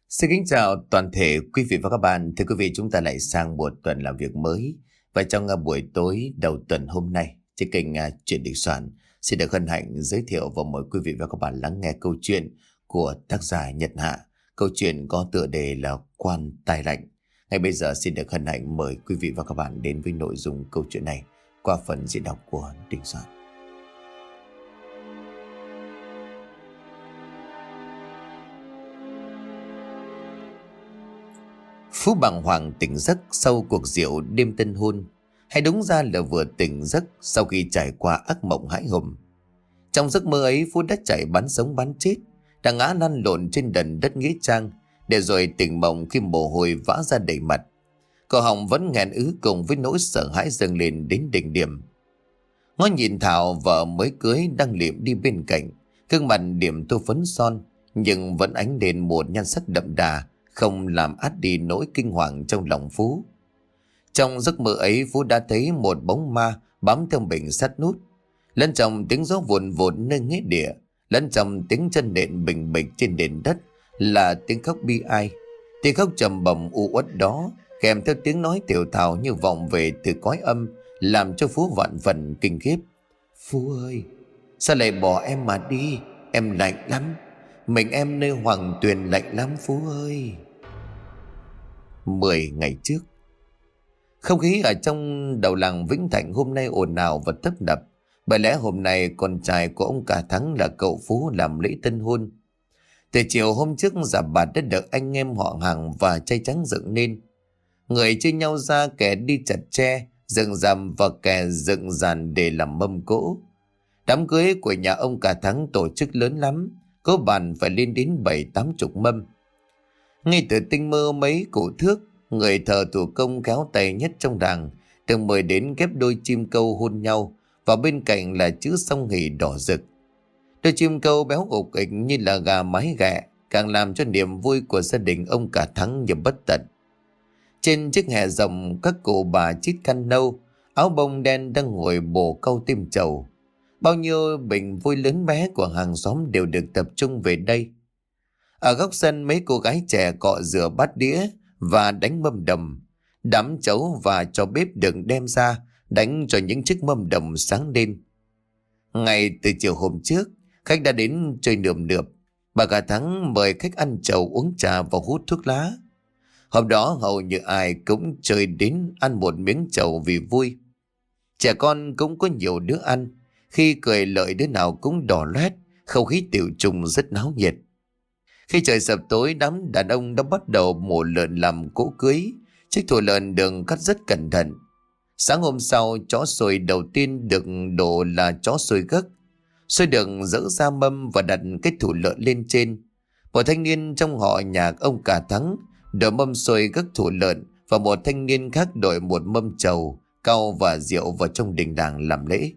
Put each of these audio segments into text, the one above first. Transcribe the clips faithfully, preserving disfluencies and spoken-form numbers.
Xin kính chào toàn thể quý vị và các bạn. Thưa quý vị, chúng ta lại sang một tuần làm việc mới. Và trong uh, buổi tối đầu tuần hôm nay, trên kênh uh, Chuyện Đình Soạn xin được hân hạnh giới thiệu và mời quý vị và các bạn lắng nghe câu chuyện của tác giả Nhật Hạ. Câu chuyện có tựa đề là Quan Tai Lạnh. Ngay bây giờ xin được hân hạnh mời quý vị và các bạn đến với nội dung câu chuyện này qua phần diễn đọc của Đình Soạn. Phú bàng hoàng tỉnh giấc sau cuộc rượu đêm tân hôn, hay đúng ra là vừa tỉnh giấc sau khi trải qua ác mộng hãi hùng. Trong giấc mơ ấy, Phú đã chạy bắn sống bắn chết, đã ngã lăn lộn trên đần đất nghĩa trang, để rồi tỉnh mộng khi mồ hôi vã ra đầy mặt. Cổ họng vẫn nghẹn ứ cùng với nỗi sợ hãi dâng lên đến đỉnh điểm. Ngó nhìn Thảo, vợ mới cưới đang liệm đi bên cạnh, gương mặt điểm tô phấn son nhưng vẫn ánh lên một nhan sắc đậm đà, không làm át đi nỗi kinh hoàng trong lòng Phú. Trong giấc mơ ấy, Phú đã thấy một bóng ma bám theo mình sát nút, lẫn trong tiếng gió vụn vụn nơi nghĩa địa, lẫn trong tiếng chân nện bình bịch trên nền đất là tiếng khóc bi ai. Tiếng khóc trầm bầm u uất đó kèm theo tiếng nói tiểu thào như vọng về từ cõi âm, làm cho Phú vạn phần kinh khiếp. Phú ơi, sao lại bỏ em mà đi? Em lạnh lắm, mình em nơi hoàng tuyền lạnh lắm Phú ơi. Mười ngày trước, không khí ở trong đầu làng Vĩnh Thạnh hôm nay ồn ào và tấp nập. Bởi lẽ hôm nay con trai của ông cả Thắng là cậu Phú làm lễ tân hôn. Từ chiều hôm trước, già bà đã được anh em họ hàng và trai trắng dựng nên. Người chia nhau ra, kẻ đi chặt tre dựng rằm và kẻ dựng dàn để làm mâm cỗ. Đám cưới của nhà ông cả Thắng tổ chức lớn lắm, có bàn phải lên đến bảy tám chục mâm. Ngay từ tinh mơ mấy cụ thước, người thợ thủ công khéo tay nhất trong làng được mời đến ghép đôi chim câu hôn nhau, và bên cạnh là chữ song hỷ đỏ rực. Đôi chim câu béo ục ịch như là gà mái ghẹ, càng làm cho niềm vui của gia đình ông cả Thắng như bất tận. Trên chiếc hè rộng, các cụ bà chít khăn nâu, áo bông đen đang ngồi bổ câu tim trầu. Bao nhiêu bình vui lớn bé của hàng xóm đều được tập trung về đây. Ở góc sân, mấy cô gái trẻ cọ rửa bát đĩa và đánh mâm đồng. Đám chấu và cho bếp được đem ra đánh cho những chiếc mâm đồng sáng lên. Ngày từ chiều hôm trước, khách đã đến chơi nườm nượp. Bà cả Thắng mời khách ăn trầu, uống trà và hút thuốc lá. Hôm đó hầu như ai cũng chơi đến ăn một miếng trầu vì vui. Trẻ con cũng có nhiều đứa ăn, khi cười lợi đứa nào cũng đỏ loét, không khí tiệu trùng rất náo nhiệt. Khi trời sập tối, đám đàn ông đã bắt đầu mổ lợn làm cỗ cưới. Chiếc thổ lợn được cắt rất cẩn thận. Sáng hôm sau, chó sồi đầu tiên được đổ là chó sồi gấc. Sồi được dỡ ra mâm và đặt cái thủ lợn lên trên. Một thanh niên trong họ nhà ông cả Thắng đổi mâm sồi gấc thủ lợn, và một thanh niên khác đổi một mâm trầu, cau và rượu vào trong đình làng làm lễ.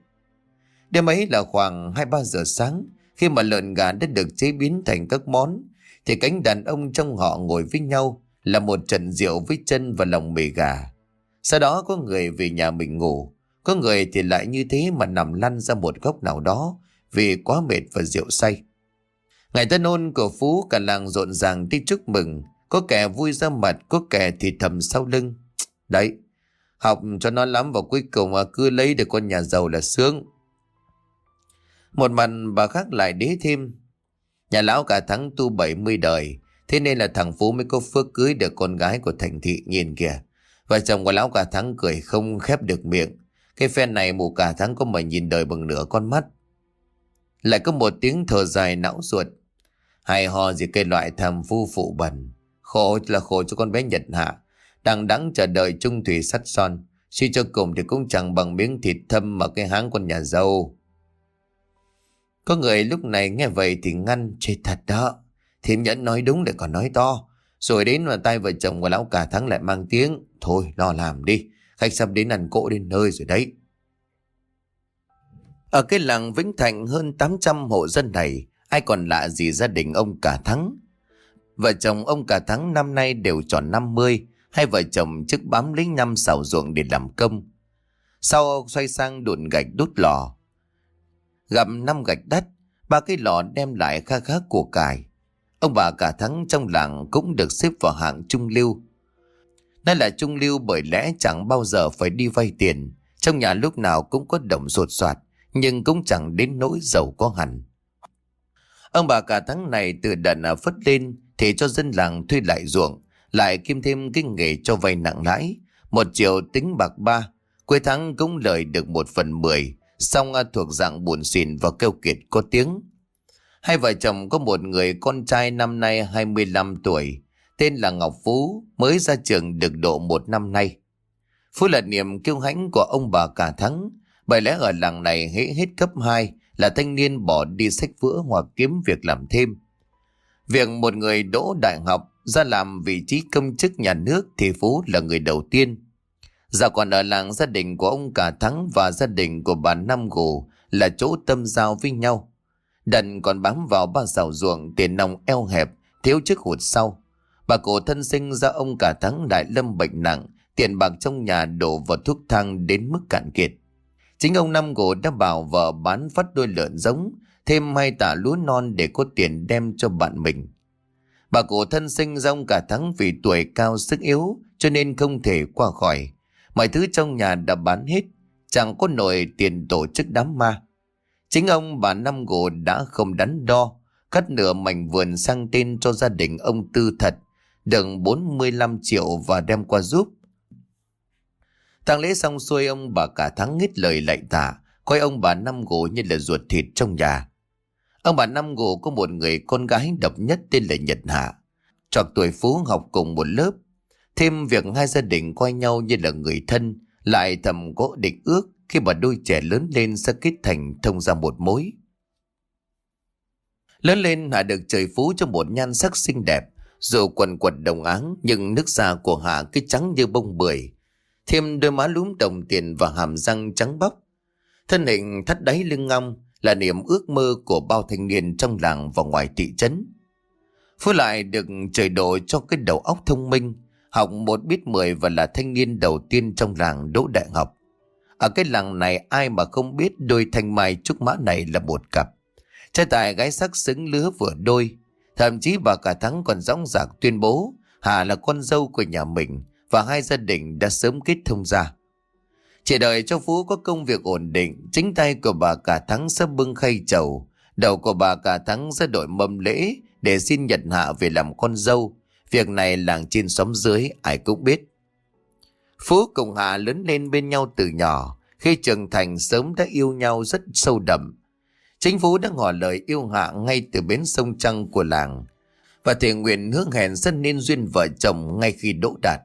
Đêm ấy là khoảng hai ba giờ sáng, khi mà lợn gà đã được chế biến thành các món, thì cánh đàn ông trong họ ngồi với nhau là một trận rượu với chân và lòng mề gà. Sau đó có người về nhà mình ngủ, có người thì lại như thế mà nằm lăn ra một góc nào đó vì quá mệt và rượu say. Ngày tân hôn của Phú, cả làng rộn ràng đi chúc mừng, có kẻ vui ra mặt, có kẻ thì thầm sau lưng. Đấy, học cho nó lắm và cuối cùng cứ lấy được con nhà giàu là sướng. Một mặt bà khác lại đế thêm, nhà lão cả Thắng tu bảy mươi đời, thế nên là thằng Phú mới có phước cưới được con gái của thành thị. Nhìn kìa, vợ chồng của lão cả Thắng cười không khép được miệng. Cái phen này mụ cả Thắng có mà nhìn đời bằng nửa con mắt. Lại có một tiếng thở dài não ruột. Hay ho gì cây loại thằng phu phụ bẩn. Khổ là khổ cho con bé Nhật Hạ, đằng đẵng chờ đợi chung thủy sắt son, suy cho cùng thì cũng chẳng bằng miếng thịt thâm mà cái háng con nhà giàu. Có người lúc này nghe vậy thì ngăn. Chết thật đó, Thiêm Nhẫn nói đúng để còn nói to. Rồi đến vào tay vợ chồng của lão cả Thắng lại mang tiếng. Thôi lo làm đi, khách sắp đến ăn cỗ đến nơi rồi đấy. Ở cái làng Vĩnh Thạnh hơn tám trăm hộ dân này, ai còn lạ gì gia đình ông cả Thắng. Vợ chồng ông cả Thắng năm nay đều tròn năm mươi. Hai vợ chồng trước bám lấy năm xào ruộng để làm công. Sau xoay sang đụn gạch đốt lò. Gặp năm gạch đất, ba cái lò đem lại kha khá của cải. Ông bà cả Thắng trong làng cũng được xếp vào hạng trung lưu. Đây là trung lưu bởi lẽ chẳng bao giờ phải đi vay tiền, trong nhà lúc nào cũng có đồng sột soạt, nhưng cũng chẳng đến nỗi giàu có hẳn. Ông bà cả Thắng này từ đợt phất lên thì cho dân làng thuê lại ruộng, lại kiêm thêm cái nghề cho vay nặng lãi, một triệu tính bạc ba, cuối tháng cũng lời được một phần mười, xong thuộc dạng buồn xỉn và keo kiệt có tiếng. Hai vợ chồng có một người con trai năm nay hai mươi lăm tuổi, tên là Ngọc Phú, mới ra trường được độ một năm nay. Phú là niềm kiêu hãnh của ông bà cả Thắng, bởi lẽ ở làng này hễ hết cấp hai là thanh niên bỏ đi xách vữa hoặc kiếm việc làm thêm. Việc một người đỗ đại học ra làm vị trí công chức nhà nước thì Phú là người đầu tiên. Dạo còn ở làng, gia đình của ông cả Thắng và gia đình của bà Năm Gù là chỗ tâm giao với nhau. Đần còn bám vào ba xào ruộng, tiền nong eo hẹp, thiếu trước hụt sau. Bà cụ thân sinh ra ông cả Thắng lại lâm bệnh nặng, tiền bạc trong nhà đổ vào thuốc thang đến mức cạn kiệt. Chính ông Năm Gù đã bảo vợ bán phát đôi lợn giống, thêm hai tả lúa non để có tiền đem cho bạn mình. Bà cụ thân sinh ra ông cả Thắng vì tuổi cao sức yếu cho nên không thể qua khỏi. Mọi thứ trong nhà đã bán hết, chẳng có nổi tiền tổ chức đám ma. Chính ông bà Năm Gù đã không đắn đo, cắt nửa mảnh vườn sang tên cho gia đình ông Tư Thật, được bốn mươi lăm triệu và đem qua giúp. Tang lễ xong xuôi, ông bà cả Thắng hết lời lạy tạ, coi ông bà Năm Gù như là ruột thịt trong nhà. Ông bà Năm Gù có một người con gái độc nhất tên là Nhật Hạ, trọc tuổi Phú học cùng một lớp. Thêm việc hai gia đình coi nhau như là người thân, lại thầm có định ước khi mà đôi trẻ lớn lên sẽ kết thành thông ra một mối. Lớn lên Hạ được trời phú cho một nhan sắc xinh đẹp, dù quần quật đồng áng nhưng nước da của Hạ cứ trắng như bông bưởi, thêm đôi má lúm đồng tiền và hàm răng trắng bóc. Thân hình thắt đáy lưng ngong là niềm ước mơ của bao thanh niên trong làng và ngoài thị trấn. Phú lại được trời đổ cho cái đầu óc thông minh, học một biết mười và là thanh niên đầu tiên trong làng đỗ đại học. Ở cái làng này ai mà không biết đôi thanh mai trúc mã này là một cặp trai tài gái sắc xứng lứa vừa đôi. Thậm chí bà cả Thắng còn dõng dạc tuyên bố Hà là con dâu của nhà mình và hai gia đình đã sớm kết thông ra. Chỉ đợi cho Phú có công việc ổn định, chính tay của bà cả Thắng sẽ bưng khay trầu, đầu của bà cả Thắng sẽ đội mâm lễ để xin Nhật Hạ về làm con dâu. Việc này làng trên xóm dưới ai cũng biết. Phú cùng Hạ lớn lên bên nhau từ nhỏ, khi trưởng thành sớm đã yêu nhau rất sâu đậm. Chính Phú đã ngỏ lời yêu Hạ ngay từ bến sông Trăng của làng và thề nguyện hứa hẹn rất nên duyên vợ chồng ngay khi đỗ đạt.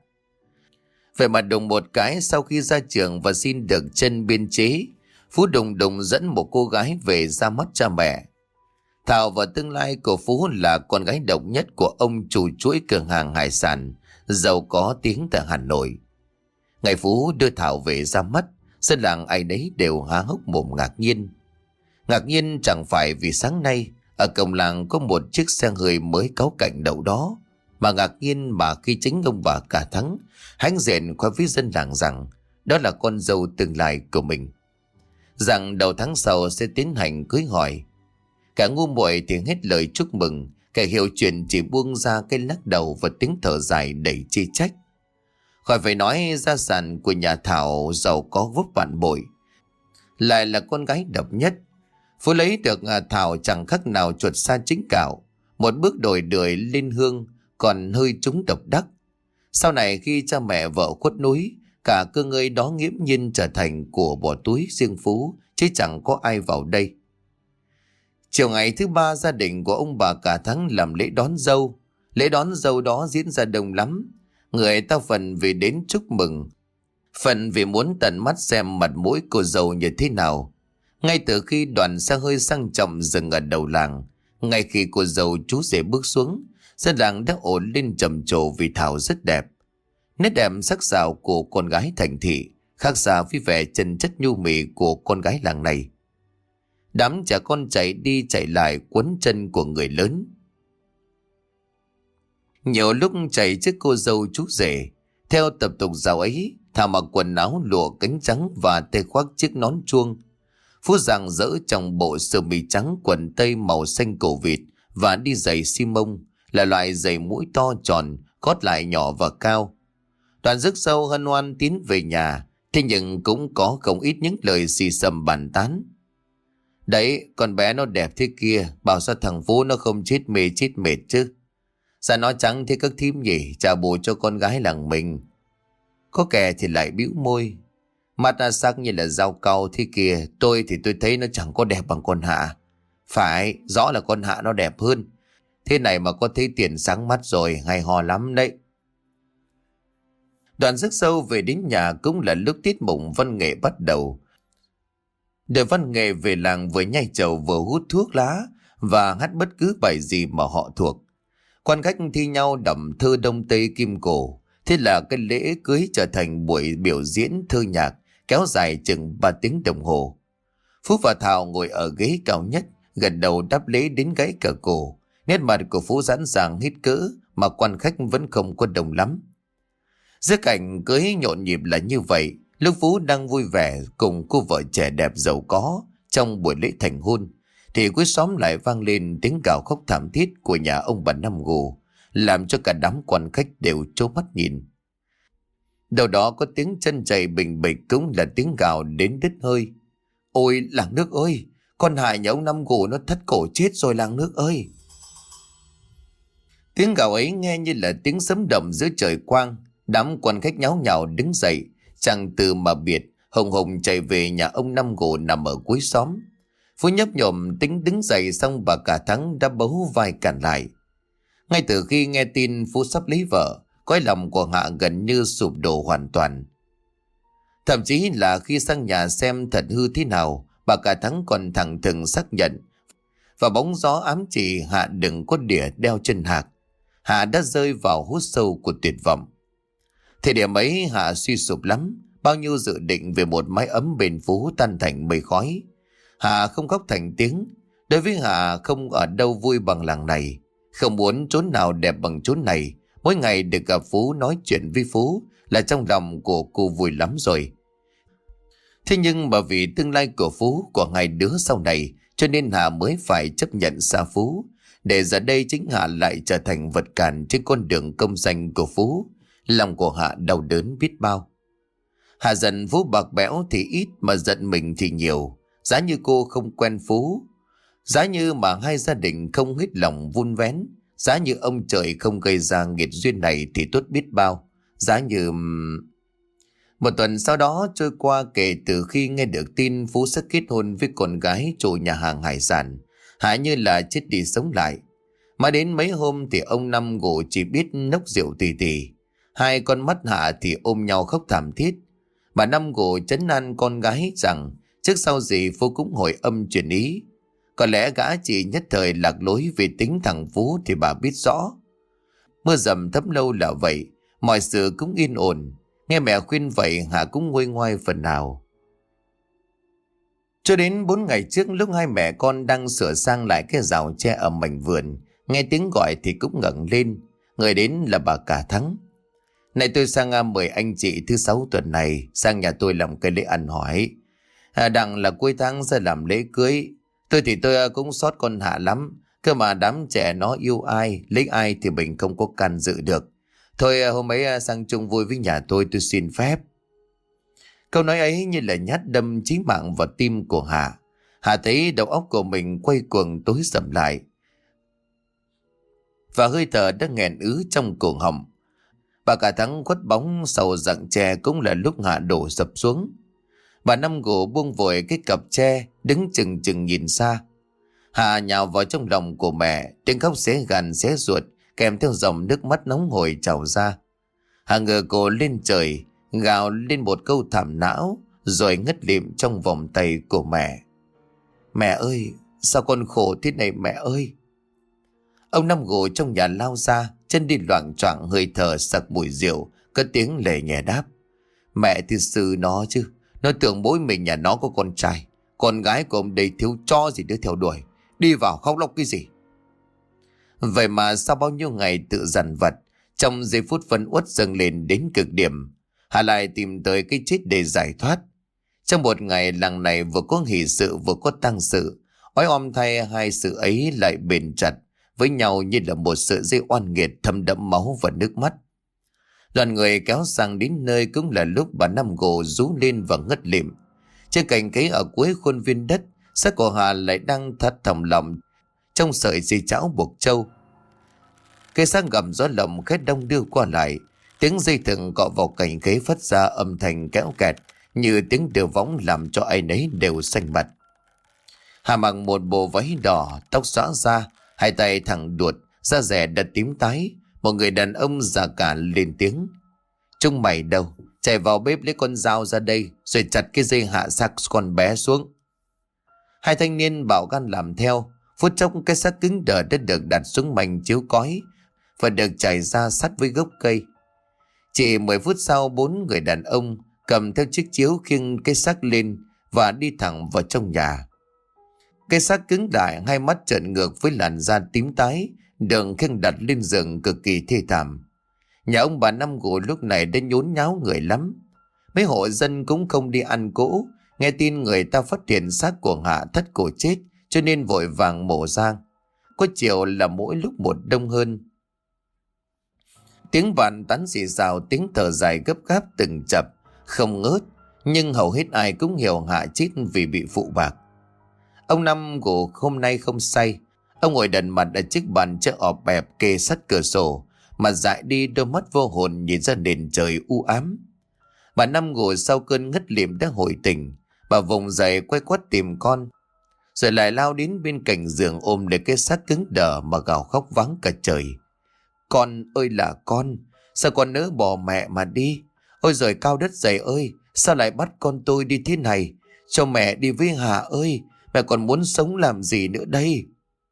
Vậy mà đùng một cái, sau khi ra trường và xin được chân biên chế, Phú đùng đùng dẫn một cô gái về ra mắt cha mẹ. Thảo và tương lai của Phú là con gái độc nhất của ông chủ chuỗi cửa hàng hải sản giàu có tiếng tại Hà Nội. Ngày Phú đưa Thảo về ra mắt, dân làng ai đấy đều há hốc mồm ngạc nhiên. Ngạc nhiên chẳng phải vì sáng nay ở cổng làng có một chiếc xe hơi mới cáu cảnh đậu đó, mà ngạc nhiên mà khi chính ông bà cả Thắng hãnh diện khoe với dân làng rằng đó là con dâu tương lai của mình, rằng đầu tháng sau sẽ tiến hành cưới hỏi. Cả ngu muội thì hết lời chúc mừng, kẻ hiểu chuyện chỉ buông ra cái lắc đầu và tiếng thở dài đầy chê trách. Khỏi phải nói gia sản của nhà Thảo giàu có vấp vạn bội, lại là con gái độc nhất. Phú lấy được Thảo chẳng khác nào chuột sa chính cạo, một bước đổi đời lên hương, còn hơi trúng độc đắc. Sau này khi cha mẹ vợ khuất núi, cả cơ ngơi đó nghiễm nhiên trở thành của bỏ túi riêng Phú, chứ chẳng có ai vào đây. Chiều ngày thứ ba, gia đình của ông bà cả Thắng làm lễ đón dâu. Lễ đón dâu đó diễn ra đông lắm. Người ta phần vì đến chúc mừng, phần vì muốn tận mắt xem mặt mũi cô dâu như thế nào. Ngay từ khi đoàn xe hơi sang trọng dừng ở đầu làng, ngay khi cô dâu chú rể bước xuống, dân làng đã ổn lên trầm trồ vì Thảo rất đẹp. Nét đẹp sắc sảo của con gái thành thị khác xa với vẻ chân chất nhu mì của con gái làng này. Đám trẻ con chạy đi chạy lại quấn chân của người lớn. Nhiều lúc chạy trước cô dâu chú rể. Theo tập tục dạo ấy, Thảo mặc quần áo lụa cánh trắng và tay khoác chiếc nón chuông. Phú rạng rỡ trong bộ sơ mi trắng, quần tây màu xanh cổ vịt và đi giày xi mông, là loại giày mũi to tròn, gót lại nhỏ và cao. Đoàn rước dâu hân hoan tiến về nhà, thế nhưng cũng có không ít những lời xì xầm bàn tán. Đấy, con bé nó đẹp thế kia, bảo sao thằng Phú nó không chết mê chết mệt chứ. Sao nó trắng thế các thím nhỉ, trả bù cho con gái làng mình. Có kẻ thì lại bĩu môi. Mặt à sắc như là dao cau thế kia, tôi thì tôi thấy nó chẳng có đẹp bằng con Hạ. Phải, rõ là con Hạ nó đẹp hơn. Thế này mà có thấy tiền sáng mắt rồi, hay hò lắm đấy. Đoàn rước dâu về đến nhà cũng là lúc tiết mục văn nghệ bắt đầu. Đội văn nghệ về làng vừa nhai trầu vừa hút thuốc lá và hát bất cứ bài gì mà họ thuộc. Quan khách thi nhau đọc thơ Đông Tây Kim Cổ. Thế là cái lễ cưới trở thành buổi biểu diễn thơ nhạc kéo dài chừng ba tiếng đồng hồ. Phú và Thảo ngồi ở ghế cao nhất, gần đầu đáp lễ đến gãy cả cổ. Nét mặt của Phú giãn ràng hít cỡ mà quan khách vẫn không có đông lắm. Giữa cảnh cưới nhộn nhịp là như vậy, lúc Phú đang vui vẻ cùng cô vợ trẻ đẹp giàu có trong buổi lễ thành hôn, thì cuối xóm lại vang lên tiếng gào khóc thảm thiết của nhà ông bà Năm Gù, làm cho cả đám quan khách đều trố mắt nhìn. Đầu đó có tiếng chân chạy bình bịch, cũng là tiếng gào đến đứt hơi. Ôi làng nước ơi, con Hải nhà ông Năm Gù nó thất cổ chết rồi làng nước ơi. Tiếng gào ấy nghe như là tiếng sấm động giữa trời quang. Đám quan khách nháo nhào đứng dậy, chẳng từ mà biệt, hùng hùng chạy về nhà ông Năm Gù nằm ở cuối xóm. Phú nhấp nhổm tính đứng dậy, xong bà Cả Thắng đã bấu vai cản lại. Ngay từ khi nghe tin Phú sắp lấy vợ, cõi lòng của Hạ gần như sụp đổ hoàn toàn. Thậm chí là khi sang nhà xem thật hư thế nào, bà Cả Thắng còn thẳng thừng xác nhận, và bóng gió ám chỉ Hạ đừng có đỉa đeo chân hạc. Hạ đã rơi vào hút sâu của tuyệt vọng. Thời điểm ấy Hạ suy sụp lắm, bao nhiêu dự định về một mái ấm bền Phú tan thành mây khói. Hạ không khóc thành tiếng. Đối với Hạ không ở đâu vui bằng làng này, không muốn chốn nào đẹp bằng chốn này. Mỗi ngày được gặp Phú, nói chuyện với Phú là trong lòng của cô vui lắm rồi. Thế nhưng mà vì tương lai của Phú, của hai đứa sau này, cho nên Hạ mới phải chấp nhận xa Phú, để giờ đây chính Hạ lại trở thành vật cản trên con đường công danh của Phú. Lòng của Hạ đau đớn biết bao. Hạ giận Phú bạc bẽo thì ít, mà giận mình thì nhiều. Giá như cô không quen Phú, giá như mà hai gia đình không hết lòng vun vén, giá như ông trời không gây ra nghiệt duyên này thì tốt biết bao. Giá như... Một tuần sau đó trôi qua kể từ khi nghe được tin Phú sẽ kết hôn với con gái chủ nhà hàng hải sản, Hạ như là chết đi sống lại. Mà đến mấy hôm thì ông Năm Gù chỉ biết nốc rượu tì tì. Hai con mắt Hạ thì ôm nhau khóc thảm thiết. Bà Năm Gù trấn an con gái rằng trước sau gì Phú cũng hồi âm chuyển ý. Có lẽ gã chỉ nhất thời lạc lối vì tính thằng Phú thì bà biết rõ. Mưa dầm thấm lâu là vậy, mọi sự cũng yên ổn. Nghe mẹ khuyên vậy Hạ cũng nguôi ngoai phần nào. Cho đến bốn ngày trước, lúc hai mẹ con đang sửa sang lại cái rào tre ở mảnh vườn, nghe tiếng gọi thì cũng ngẩng lên. Người đến là bà Cả Thắng. Này tôi sang mời anh chị thứ sáu tuần này sang nhà tôi làm cái lễ ăn hỏi. À, đặng là cuối tháng ra làm lễ cưới. Tôi thì tôi cũng xót con Hạ lắm. Cơ mà đám trẻ nó yêu ai, lấy ai thì mình không có can dự được. Thôi hôm ấy sang chung vui với nhà tôi, tôi xin phép. Câu nói ấy như là nhát đâm chí mạng vào tim của Hạ. Hạ thấy đầu óc của mình quay cuồng tối sầm lại, và hơi thở đã nghẹn ứ trong cổ họng. Bà Cả Thắng khuất bóng sau rặng tre cũng là lúc Hạ đổ sập xuống. Bà Năm Gù buông vội cái cặp tre, đứng chừng chừng nhìn xa. Hạ nhào vào trong lòng của mẹ, tiếng khóc xé gan xé ruột, kèm theo dòng nước mắt nóng hổi trào ra. Hạ ngửa cổ lên trời, gào lên một câu thảm não, rồi ngất lịm trong vòng tay của mẹ. Mẹ ơi, sao con khổ thế này mẹ ơi? Ông Năm Gù trong nhà lao ra, chân đi loạng choạng, hơi thở sặc mùi rượu, cất tiếng lề nhẹ đáp. Mẹ thì xử nó chứ, nó tưởng bố mình nhà nó có con trai, con gái của ông đây thiếu cho gì đứa theo đuổi, đi vào khóc lóc cái gì. Vậy mà sau bao nhiêu ngày tự dằn vặt, trong giây phút phân uất dâng lên đến cực điểm, Hà lại tìm tới cái chết để giải thoát. Trong một ngày làng này vừa có hỷ sự vừa có tang sự, oái oăm thay hai sự ấy lại bền chặt với nhau như là một sợi dây oan nghiệt thấm đẫm máu và nước mắt. Đoàn người kéo sang đến nơi cũng là lúc bà Năm Gồ rú lên và ngất lịm. Trên cành cây ở cuối khuôn viên đất, xác của Hà lại đang thắt thòng lọng trong sợi dây chảo buộc trâu. Cây xác gầm gió lộng khét đông đưa qua lại, tiếng dây thừng cọ vào cành cây phát ra âm thanh kéo kẹt như tiếng đưa võng làm cho ai nấy đều xanh mặt. Hà mặc một bộ váy đỏ, tóc xõa ra, hai tay thẳng đuột, da rẻ đã tím tái. Một người đàn ông già cả lên tiếng: "Chúng mày đâu? Chạy vào bếp lấy con dao ra đây, rồi chặt cái dây hạ xác con bé xuống." Hai thanh niên bảo gan làm theo. Phút chốc cái xác cứng đờ đã được đặt xuống mảnh chiếu cói và được trải ra sát với gốc cây. Chỉ mười phút sau, bốn người đàn ông cầm theo chiếc chiếu khiêng cái xác lên và đi thẳng vào trong nhà. Cái xác cứng đại, hai mắt trợn ngược với làn da tím tái, đường khiêng đặt lên giường cực kỳ thê thảm. Nhà ông bà Năm Gồ lúc này đã nhốn nháo người lắm. Mấy hộ dân cũng không đi ăn cỗ, nghe tin người ta phát hiện xác của Hạ thất cổ chết, cho nên vội vàng mổ ra. Có chiều là mỗi lúc một đông hơn. Tiếng bàn tán xì xào, tiếng thở dài gấp gáp từng chập không ngớt, nhưng hầu hết ai cũng hiểu Hạ chết vì bị phụ bạc. Ông Năm Gồ hôm nay không say. Ông ngồi đần mặt ở chiếc bàn chợ ọp bẹp kê sát cửa sổ, mà dại đi, đôi mắt vô hồn nhìn ra nền trời u ám. Bà Năm Gồ sau cơn ngất lịm đã hồi tỉnh. Bà vùng dậy quay quắt tìm con, rồi lại lao đến bên cạnh giường ôm lấy cái xác cứng đờ mà gào khóc váng cả trời. "Con ơi là con, sao con nỡ bỏ mẹ mà đi? Ôi giời cao đất dày ơi, sao lại bắt con tôi đi thế này? Cho mẹ đi với Hà ơi, mẹ còn muốn sống làm gì nữa đây?"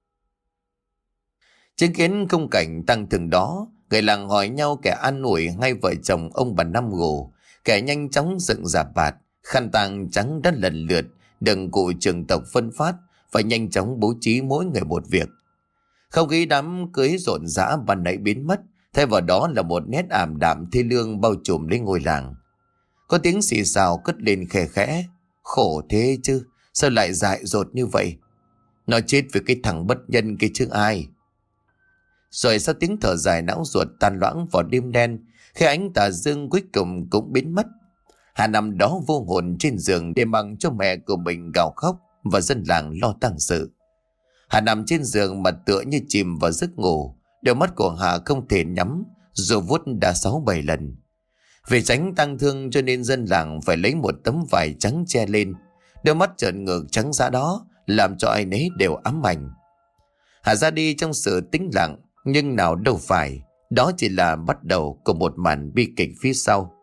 Chứng kiến khung cảnh tăng thường đó, người làng hỏi nhau kẻ an ủi hai vợ chồng ông bà Năm Gồ, kẻ nhanh chóng dựng rạp bạt, khăn tang trắng đã lần lượt đừng cụ trường tộc phân phát và nhanh chóng bố trí mỗi người một việc. Không khí đám cưới rộn rã ban nãy biến mất, thay vào đó là một nét ảm đạm thê lương bao trùm lên ngôi làng. Có tiếng xì xào cất lên khe khẽ: "Khổ thế chứ, sao lại dại dột như vậy? Nó chết vì cái thằng bất nhân kia chứ ai." Rồi sau tiếng thở dài não ruột tan loãng vào đêm đen, khi ánh tà dương cuối cùng cũng biến mất. Hà nằm đó vô hồn trên giường để mặc cho mẹ của mình gào khóc và dân làng lo tang sự. Hà nằm trên giường mà tựa như chìm vào giấc ngủ. Đôi mắt của Hà không thể nhắm dù vuốt đã sáu bảy lần. Vì tránh tang thương cho nên dân làng phải lấy một tấm vải trắng che lên. Đôi mắt trợn ngược trắng dã đó làm cho ai nấy đều ám ảnh. Hà ra đi trong sự tĩnh lặng, nhưng nào đâu phải, đó chỉ là bắt đầu của một màn bi kịch phía sau.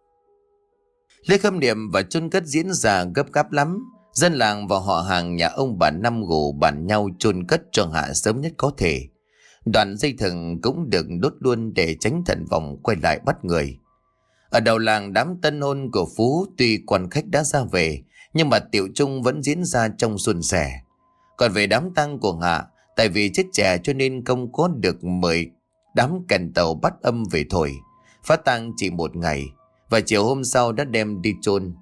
Lễ khâm niệm và chôn cất diễn ra gấp gáp lắm. Dân làng và họ hàng nhà ông bà Năm Gồ bàn nhau chôn cất cho Hạ sớm nhất có thể. Đoạn dây thừng cũng được đốt luôn để tránh thần vong quay lại bắt người. Ở đầu làng, đám tân hôn của Phú tuy quan khách đã ra về, nhưng mà tiệu chung vẫn diễn ra trong suôn sẻ. Còn về đám tang của Hạ, tại vì chết trẻ cho nên không có được mời đám kèn tàu bắt âm về thổi. Phát tang chỉ một ngày, và chiều hôm sau đã đem đi chôn.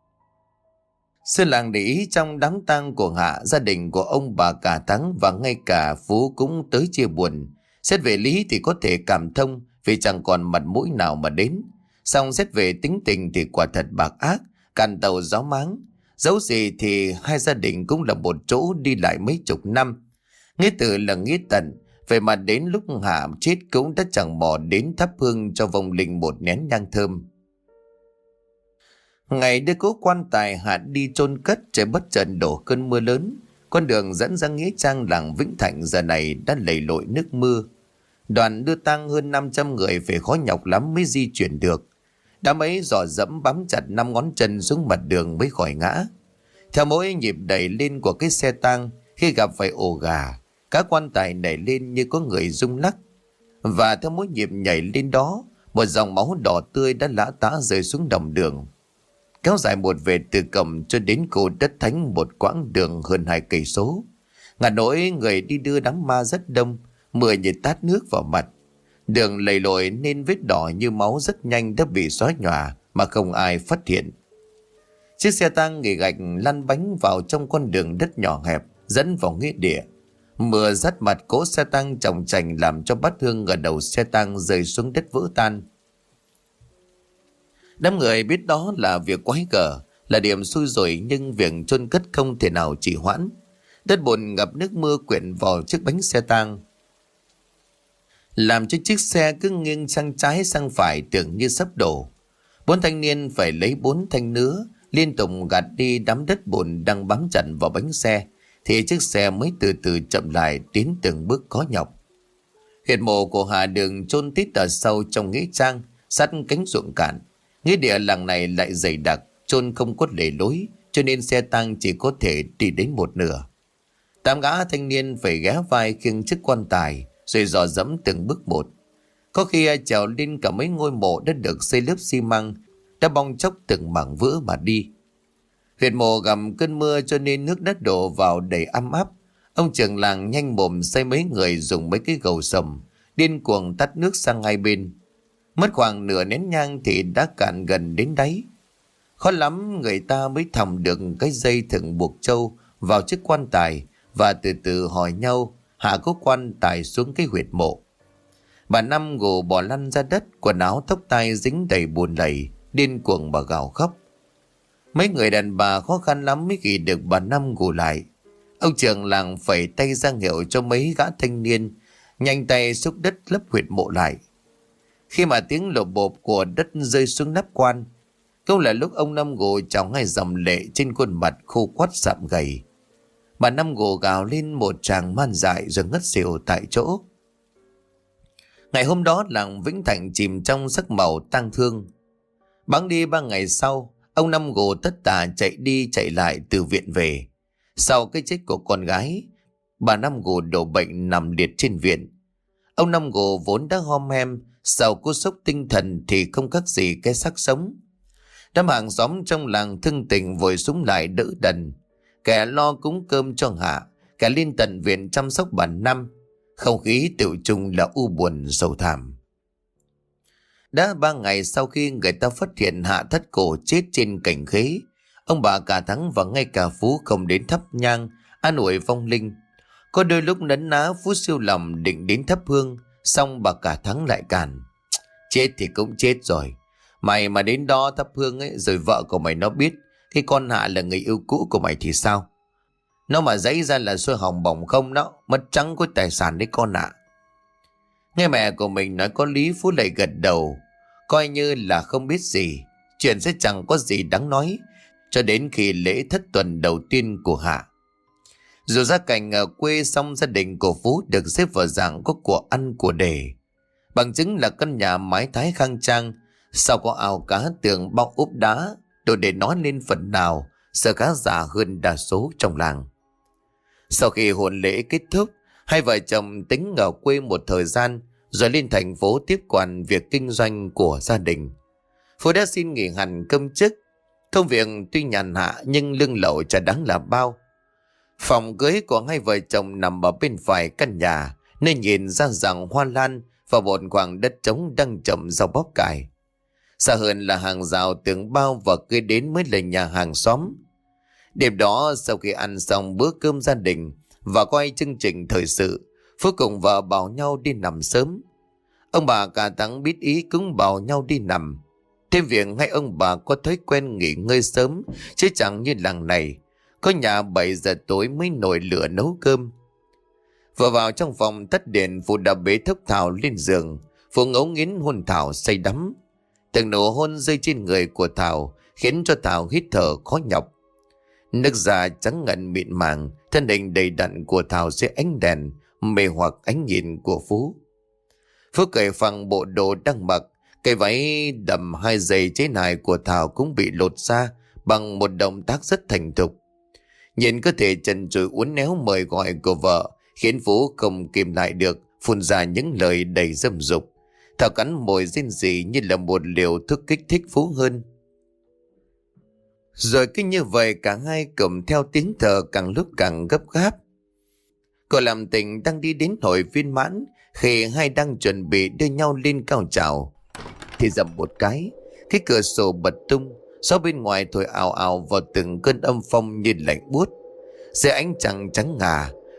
Sư làng để ý trong đám tang của Hạ, gia đình của ông bà cả Thắng và ngay cả Phú cũng tới chia buồn. Xét về lý thì có thể cảm thông vì chẳng còn mặt mũi nào mà đến. Song xét về tính tình thì quả thật bạc ác, càn tàu gió máng. Dẫu gì thì hai gia đình cũng là một chỗ đi lại mấy chục năm. Nghĩa tử là nghĩa tận, vậy mà đến lúc Hạ chết cũng đã chẳng mò đến thắp hương cho vong linh một nén nhang thơm. Ngày đưa cố quan tài Hạ đi chôn cất, trời bất chợt đổ cơn mưa lớn. Con đường dẫn ra nghĩa trang làng Vĩnh Thạnh giờ này đã lầy lội nước mưa. Đoàn đưa tang hơn năm trăm người phải khó nhọc lắm mới di chuyển được. Đám ấy dò dẫm bám chặt năm ngón chân xuống mặt đường mới khỏi ngã. Theo mỗi nhịp đẩy lên của cái xe tang, khi gặp phải ổ gà, các quan tài nảy lên như có người rung lắc. Và theo mỗi nhịp nhảy lên đó, một dòng máu đỏ tươi đã lã tã rơi xuống đồng đường, kéo dài một vệt từ cổng cho đến cổ đất thánh một quãng đường hơn hai cây số. Ngả nỗi người đi đưa đám ma rất đông, mưa như tát nước vào mặt. Đường lầy lội nên vết đỏ như máu rất nhanh đã bị xóa nhòa mà không ai phát hiện. Chiếc xe tang nghỉ gạch lăn bánh vào trong con đường đất nhỏ hẹp dẫn vào nghĩa địa. Mưa dắt mặt cỗ xe tăng chồng chành làm cho bát hương ở đầu xe tăng rơi xuống đất vỡ tan. Đám người biết đó là việc quái gở, là điểm xui rủi, nhưng việc chôn cất không thể nào trì hoãn. Đất bùn ngập nước mưa quyện vào chiếc bánh xe tang, làm cho chiếc xe cứ nghiêng sang trái sang phải tưởng như sắp đổ. Bốn thanh niên phải lấy bốn thanh nứa liên tục gạt đi đám đất bùn đang bám chặt vào bánh xe, thì chiếc xe mới từ từ chậm lại, tiến từng bước có nhọc. Huyệt mộ của Hà đường chôn tít ở sâu trong nghĩa trang, sát cánh ruộng cạn. Nghĩa địa làng này lại dày đặc, chôn không có lề lối, cho nên xe tang chỉ có thể đi đến một nửa. Tám gã thanh niên phải ghé vai khiêng chiếc quan tài, rồi dò dẫm từng bước một. Có khi trèo lên cả mấy ngôi mộ đã được xây lớp xi măng, đã bong chóc từng mảng vỡ mà đi. Huyệt mộ gầm cơn mưa cho nên nước đất đổ vào đầy ấm áp. Ông trưởng làng nhanh mồm xây mấy người dùng mấy cái gầu sầm, điên cuồng tắt nước sang hai bên. Mất khoảng nửa nén nhang thì đã cạn gần đến đáy. Khó lắm người ta mới thòng được cái dây thừng buộc trâu vào chiếc quan tài, và từ từ hỏi nhau hạ cố quan tài xuống cái huyệt mộ. Bà Năm gồ bò lăn ra đất, quần áo tóc tai dính đầy bùn lầy, điên cuồng bà gào khóc. Mấy người đàn bà khó khăn lắm mới ghi được bà Năm gù lại. Ông trưởng làng phẩy tay ra hiệu cho mấy gã thanh niên nhanh tay xúc đất lấp huyệt mộ lại. Khi mà tiếng lộp bộp của đất rơi xuống nắp quan, cũng là lúc ông Năm gồ trào ngay dòng lệ trên khuôn mặt khô quắt sạm gầy. Bà Năm gồ gào lên một tràng man dại rồi ngất xỉu tại chỗ. Ngày hôm đó làng Vĩnh Thạnh chìm trong sắc màu tang thương. Bẵng đi ba ngày sau, ông Năm gồ tất tả chạy đi chạy lại từ viện về. Sau cái chết của con gái, bà Năm gồ đổ bệnh nằm liệt trên viện. Ông Năm gồ vốn đã hom hem, sau cú sốc tinh thần thì không khác gì cái xác sống. Đám hàng xóm trong làng thương tình vội súng lại đỡ đần, kẻ lo cúng cơm cho Hạ, kẻ lên tận viện chăm sóc bà Năm. Không khí tự chung là u buồn sầu thảm. Đã ba ngày sau khi người ta phát hiện Hạ thắt cổ chết trên cành khế, ông bà cả Thắng và ngay cả Phú không đến thắp nhang an ủi vong linh. Có đôi lúc nấn ná Phú siêu lòng định đến thắp hương, xong bà cả Thắng lại cản. Chết thì cũng chết rồi, mày mà đến đó thắp hương ấy, rồi vợ của mày nó biết cái con Hạ là người yêu cũ của mày thì sao? Nó mà dãy ra là xôi hỏng bỏng không đó, mất trắng có tài sản đấy con ạ. Nghe mẹ của mình nói có lý, Phú lại gật đầu, coi như là không biết gì. Chuyện sẽ chẳng có gì đáng nói cho đến khi lễ thất tuần đầu tiên của Hạ. Dù gia cảnh ở quê, xong gia đình của Phú được xếp vào dạng có của ăn của để. Bằng chứng là căn nhà mái thái khang trang, sau có ao cá tường bao úp đá, đủ để nói lên phần nào sợ khá giả hơn đa số trong làng. Sau khi hôn lễ kết thúc, hai vợ chồng tính ở quê một thời gian rồi lên thành phố tiếp quản việc kinh doanh của gia đình. Phú đã xin nghỉ hẳn công chức. Công việc tuy nhàn hạ nhưng lương lậu chả đáng là bao. Phòng cưới của hai vợ chồng nằm ở bên phải căn nhà, nên nhìn ra rằng hoa lan và một khoảng đất trống đang trồng rau bắp cải. Xa hơn là hàng rào tường bao, và kế đến mới là nhà hàng xóm. Đêm đó sau khi ăn xong bữa cơm gia đình và quay chương trình thời sự, Phú cùng vợ bảo nhau đi nằm sớm. Ông bà cả Thắng biết ý cũng bảo nhau đi nằm. Thêm việc hai ông bà có thói quen nghỉ ngơi sớm, chứ chẳng như làng này có nhà bảy giờ tối mới nổi lửa nấu cơm. Vừa vào trong phòng tắt đèn, Phú đã bế thốc Thảo lên giường. Phú ngấu nghiến hôn Thảo say đắm. Từng nụ hôn rơi trên người của Thảo khiến cho Thảo hít thở khó nhọc. Nước da trắng ngần mịn màng, thân hình đầy đặn của Thảo dưới ánh đèn mê hoặc ánh nhìn của Phú. Phú cởi phăng bộ đồ đang mặc, cái váy đầm hai giày chế nài của Thảo cũng bị lột ra bằng một động tác rất thành thục. Nhìn cơ thể trần trụi uốn éo mời gọi của vợ khiến Phú không kìm lại được, phun ra những lời đầy dâm dục. Thảo cắn môi rên rỉ như là một liều thuốc kích thích Phú hơn. Rồi cứ như vậy cả hai cầm theo tiếng thở càng lúc càng gấp gáp. Cô làm tình đang đi đến hồi viên mãn, khi hai đang chuẩn bị đưa nhau lên cao trào thì dầm một cái, cái cửa sổ bật tung, gió bên ngoài thổi ào ào vào từng cơn âm phong như lạnh buốt. Dưới ánh trăng trắng ngà,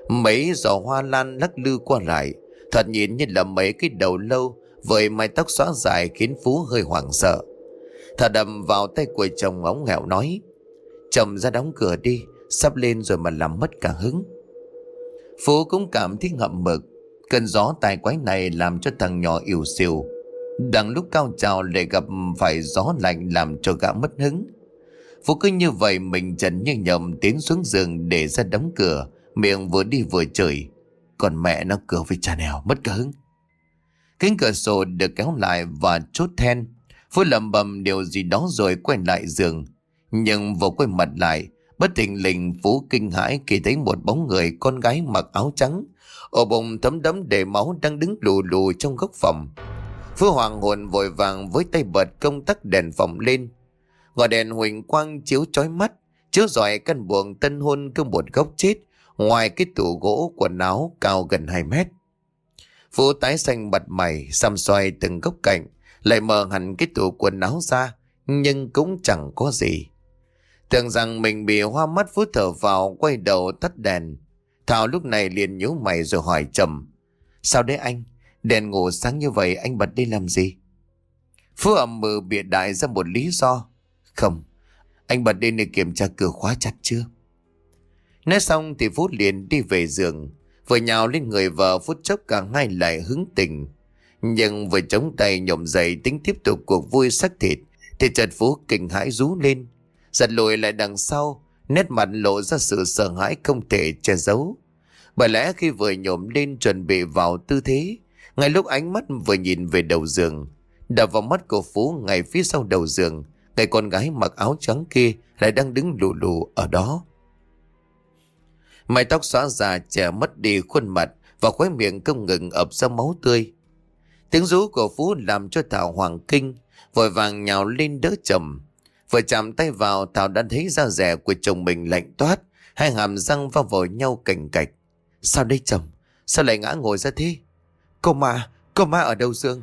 Mấy giỏ hoa lan lắc lư qua lại, thoạt nhìn như là mấy cái đầu lâu với mái tóc xõa dài khiến Phú hơi hoảng sợ. Thả đầm vào tay của chồng ống nghẹo nói: "Chồng ra đóng cửa đi, sắp lên rồi mà làm mất cả hứng." Phú cũng cảm thấy ngậm mực. Cơn gió tài quái này làm cho thằng nhỏ ỉu xìu, đang lúc cao trào lại gặp phải gió lạnh làm cho gã mất hứng. Phú cứ như vậy mình trần như nhầm tiến xuống giường để ra đóng cửa, miệng vừa đi vừa chửi: "Còn mẹ nó cửa với cha nèo, mất cả hứng." Cánh cửa sổ được kéo lại và chốt then. Phú lẩm bẩm điều gì đó rồi quay lại giường. Nhưng vừa quay mặt lại, bất thình lình Phú kinh hãi khi thấy một bóng người con gái mặc áo trắng, ổ bụng thấm đẫm đầy máu đang đứng lù lù trong góc phòng. Phú hoàng hồn vội vàng với tay bật công tắc đèn phòng lên. Ngọn đèn huỳnh quang chiếu chói mắt, chiếu rọi căn buồng tân hôn cứ một góc chết ngoài cái tủ gỗ quần áo cao gần hai mét. Phú tái xanh mặt mày, xăm xoay từng góc cạnh, lại mở hẳn cái tủ quần áo ra, nhưng cũng chẳng có gì. Tưởng rằng mình bị hoa mắt, Phú thở vào quay đầu tắt đèn. Thảo lúc này liền nhíu mày rồi hỏi trầm: "Sao đấy anh? Đèn ngủ sáng như vậy anh bật đi làm gì?" Phú ậm ừ bịa đại ra một lý do: "Không, anh bật đi để kiểm tra cửa khóa chặt chưa." Nói xong thì Phú liền đi về giường. Vừa nhào lên người vợ, phút chốc cả hai lại hứng tình. Nhưng vừa chống tay nhổm dậy tính tiếp tục cuộc vui xác thịt thì chợt Phú kinh hãi rú lên, giật lùi lại đằng sau, nét mặt lộ ra sự sợ hãi không thể che giấu. Bởi lẽ khi vừa nhổm lên chuẩn bị vào tư thế, ngay lúc ánh mắt vừa nhìn về đầu giường, đập vào mắt của Phú ngay phía sau đầu giường, người con gái mặc áo trắng kia lại đang đứng lù lù ở đó. Mái tóc xõa già che mất đi khuôn mặt và khóe miệng không ngừng ập ra máu tươi. Tiếng rú của Phú làm cho Thảo hoàng kinh, vội vàng nhào lên đỡ chồng. Vừa chạm tay vào, Thảo đã thấy da dẻ của chồng mình lạnh toát, hai hàm răng va vào nhau cành cạch. "Sao đây chồng? Sao lại ngã ngồi ra thế?" "Cô ma, cô ma ở đầu giường."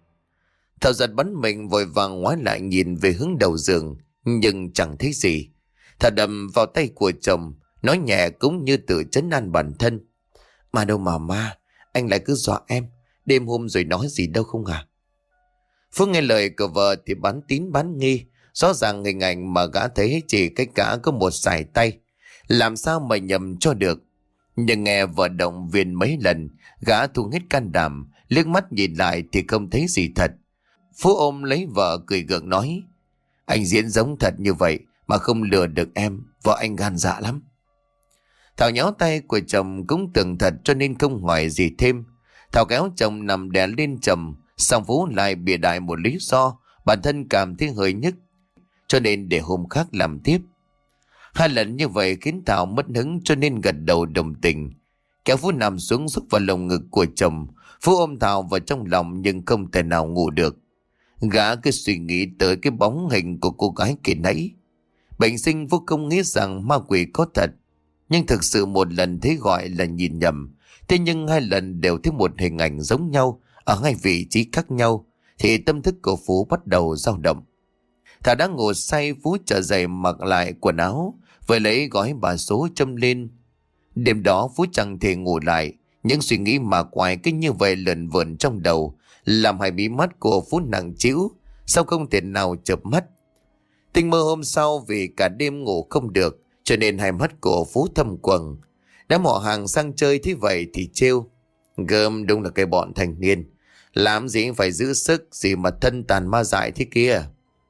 Thảo giật bắn mình vội vàng ngoái lại nhìn về hướng đầu giường, nhưng chẳng thấy gì. Thảo đầm vào tay của chồng, nói nhẹ cũng như tự trấn an bản thân: "Mà đâu mà ma, anh lại cứ dọa em, đêm hôm rồi nói gì đâu không à?" Phước nghe lời của vợ thì bán tín bán nghi. Rõ ràng hình ảnh mà gã thấy chỉ cách gã có một sải tay, làm sao mà nhầm cho được. Nhưng nghe vợ động viên mấy lần, gã thu hết can đảm, liếc mắt nhìn lại thì không thấy gì thật. Phú ôm lấy vợ cười gượng nói: "Anh diễn giống thật như vậy mà không lừa được em, vợ anh gan dạ lắm." Thảo nhéo tay của chồng cũng tưởng thật cho nên không hỏi gì thêm. Thảo kéo chồng nằm đè lên chồng, xong Phú lại bịa đại một lý do bản thân cảm thấy hơi nhức, cho nên để hôm khác làm tiếp. Hai lần như vậy khiến Thảo mất hứng, cho nên gật đầu đồng tình. Kéo Phú nằm xuống rúc vào lồng ngực của chồng. Phú ôm Thảo vào trong lòng nhưng không thể nào ngủ được. Gã cứ suy nghĩ tới cái bóng hình của cô gái kia nãy. Bệnh sinh vô công nghĩ rằng ma quỷ có thật, nhưng thực sự một lần thấy gọi là nhìn nhầm. Thế nhưng hai lần đều thấy một hình ảnh giống nhau ở hai vị trí khác nhau, thì tâm thức của Phú bắt đầu dao động. Thảo đã ngủ say, Phú trở dậy mặc lại quần áo, với lấy gói bà số châm lên. Đêm đó Phú chẳng thể ngủ lại, những suy nghĩ mà quái cứ như vậy lượn vượn trong đầu, làm hai mí mắt của Phú nặng trĩu, sao không thể nào chợp mắt. Tình mơ hôm sau vì cả đêm ngủ không được, cho nên hai mắt của Phú thâm quầng. Đám họ hàng sang chơi thế vậy thì trêu: "Gớm, đúng là cái bọn thanh niên, làm gì phải giữ sức, gì mà thân tàn ma dại thế kia."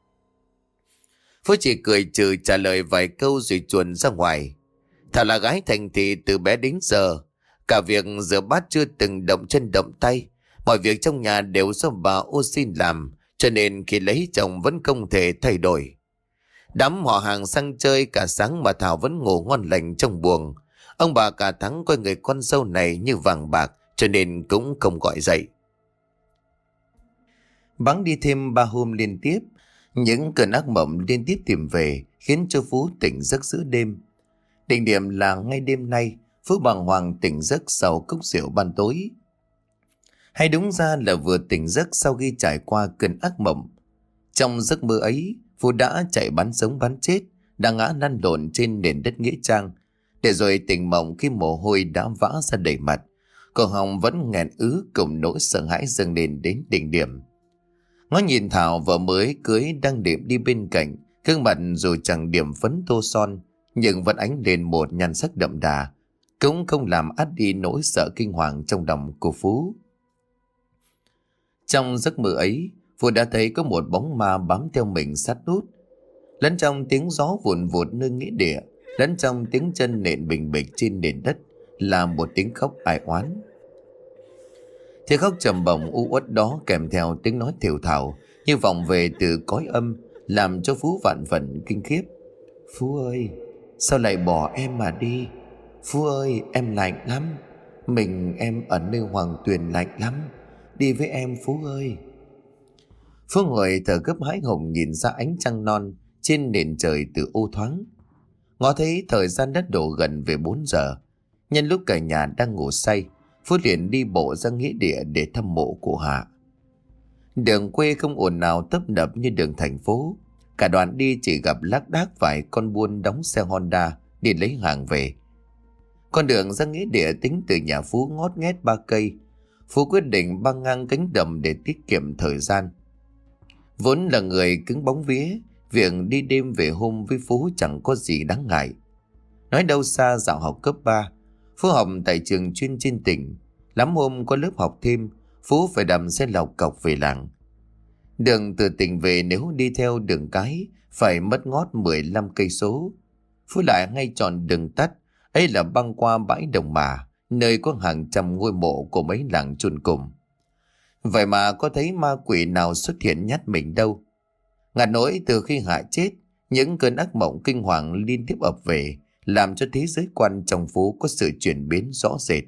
Phú chỉ cười trừ trả lời vài câu rồi chuồn ra ngoài. Thảo là gái thành thị từ bé đến giờ, cả việc rửa bát chưa từng động chân động tay, mọi việc trong nhà đều do bà ô xin làm, cho nên khi lấy chồng vẫn không thể thay đổi. Đám họ hàng sang chơi cả sáng mà Thảo vẫn ngủ ngon lành trong buồng. Ông bà cả tháng coi người con dâu này như vàng bạc, cho nên cũng không gọi dậy. Bắn đi thêm ba hôm liên tiếp, những cơn ác mộng liên tiếp tìm về khiến cho Phú tỉnh giấc giữa đêm. Đỉnh điểm là ngay đêm nay, Phú bàng hoàng tỉnh giấc sau cốc rượu ban tối. Hay đúng ra là vừa tỉnh giấc sau khi trải qua cơn ác mộng. Trong giấc mơ ấy, Phú đã chạy bắn sống bắn chết, đã ngã lăn lộn trên nền đất nghĩa trang, Để rồi tỉnh mộng khi mồ hôi đã vã ra đầy mặt. Cổ họng vẫn nghẹn ứ cùng nỗi sợ hãi dâng lên đến đỉnh điểm. Ngó nhìn Thảo vợ mới cưới đang đệm đi bên cạnh, gương mặt dù chẳng điểm phấn tô son nhưng vẫn ánh lên một nhan sắc đậm đà, cũng không làm át đi nỗi sợ kinh hoàng trong lòng của Phú. Trong giấc mơ ấy, Phú đã thấy có một bóng ma bám theo mình sát nút. Lẫn trong tiếng gió vụn vụt nơi nghĩa địa, lẫn trong tiếng chân nện bình bịch trên nền đất là một tiếng khóc ai oán. Tiếng khóc trầm bổng u uất đó kèm theo tiếng nói thều thào như vọng về từ cõi âm, làm cho Phú vạn phần kinh khiếp. Phú ơi, sao lại bỏ em mà đi? Phú ơi, em lạnh lắm. Mình em ở nơi Hoàng Tuyền lạnh lắm. Đi với em Phú ơi. Phú ngồi thở gấp hãi hùng nhìn ra ánh trăng non trên nền trời từ u thoáng. Ngó thấy thời gian đã đổ gần về bốn giờ. Nhân lúc cả nhà đang ngủ say, Phú liền đi bộ ra nghĩa địa để thăm mộ của Hạ. Đường quê không ồn ào tấp nập như đường thành phố. Cả đoàn đi chỉ gặp lác đác vài con buôn đóng xe Honda đi lấy hàng về. Con đường ra nghĩa địa tính từ nhà Phú ngót nghét ba cây. Phú quyết định băng ngang cánh đồng để tiết kiệm thời gian. Vốn là người cứng bóng vía, việc đi đêm về hôm với Phú chẳng có gì đáng ngại. Nói đâu xa dạo học cấp ba, Phú học tại trường chuyên trên tỉnh. Lắm hôm có lớp học thêm, Phú phải đầm xe lọc cọc về làng. Đường từ tỉnh về nếu đi theo đường cái phải mất ngót mười lăm cây số. Phú lại ngay chọn đường tắt, ấy là băng qua bãi Đồng Mà, nơi có hàng trăm ngôi mộ của mấy làng chôn cùng. Vậy mà có thấy ma quỷ nào xuất hiện nhát mình đâu. Ngặt nỗi từ khi Hạ chết, những cơn ác mộng kinh hoàng liên tiếp ập về, làm cho thế giới quan trong Phú có sự chuyển biến rõ rệt.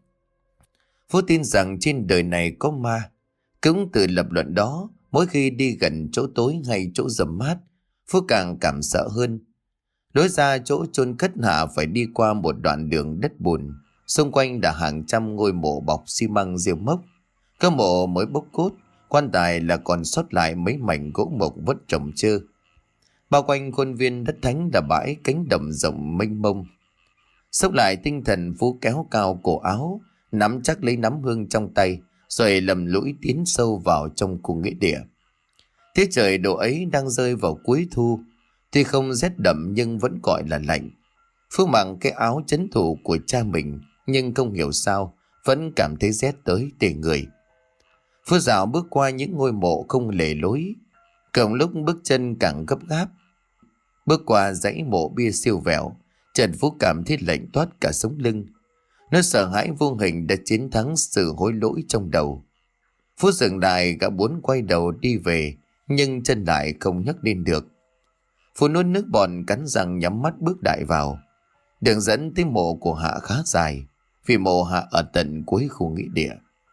Phú tin rằng trên đời này có ma. Cũng từ lập luận đó, mỗi khi đi gần chỗ tối hay chỗ rầm mát, Phú càng cảm sợ hơn. Lối ra chỗ chôn cất Hạ phải đi qua một đoạn đường đất bùn, xung quanh là hàng trăm ngôi mộ bọc xi măng rêu mốc. Các mộ mới bốc cốt, quan tài là còn sót lại mấy mảnh gỗ mộc vất trồng chơ. Bao quanh khuôn viên đất thánh là bãi cánh đồng rộng mênh mông. Xốc lại tinh thần, Phú kéo cao cổ áo, nắm chắc lấy nắm hương trong tay, rồi lầm lũi tiến sâu vào trong khu nghĩa địa. Tiết trời độ ấy đang rơi vào cuối thu, tuy không rét đậm nhưng vẫn gọi là lạnh. Phú mặc cái áo trấn thủ của cha mình, nhưng không hiểu sao vẫn cảm thấy rét tới tê người. Phú dạo bước qua những ngôi mộ không lề lối, cộng lúc bước chân càng gấp gáp. Bước qua dãy mộ bia siêu vẹo, Trần Phú cảm thấy lạnh toát cả sống lưng. Nó sợ hãi vô hình đã chiến thắng sự hối lỗi trong đầu. Phú dừng lại, gã muốn quay đầu đi về, nhưng chân lại không nhấc lên được. Phú nuốt nước bọt, cắn răng nhắm mắt bước đại vào. Đường dẫn tới mộ của Hạ khá dài, vì mộ Hạ ở tận cuối khu nghĩa địa.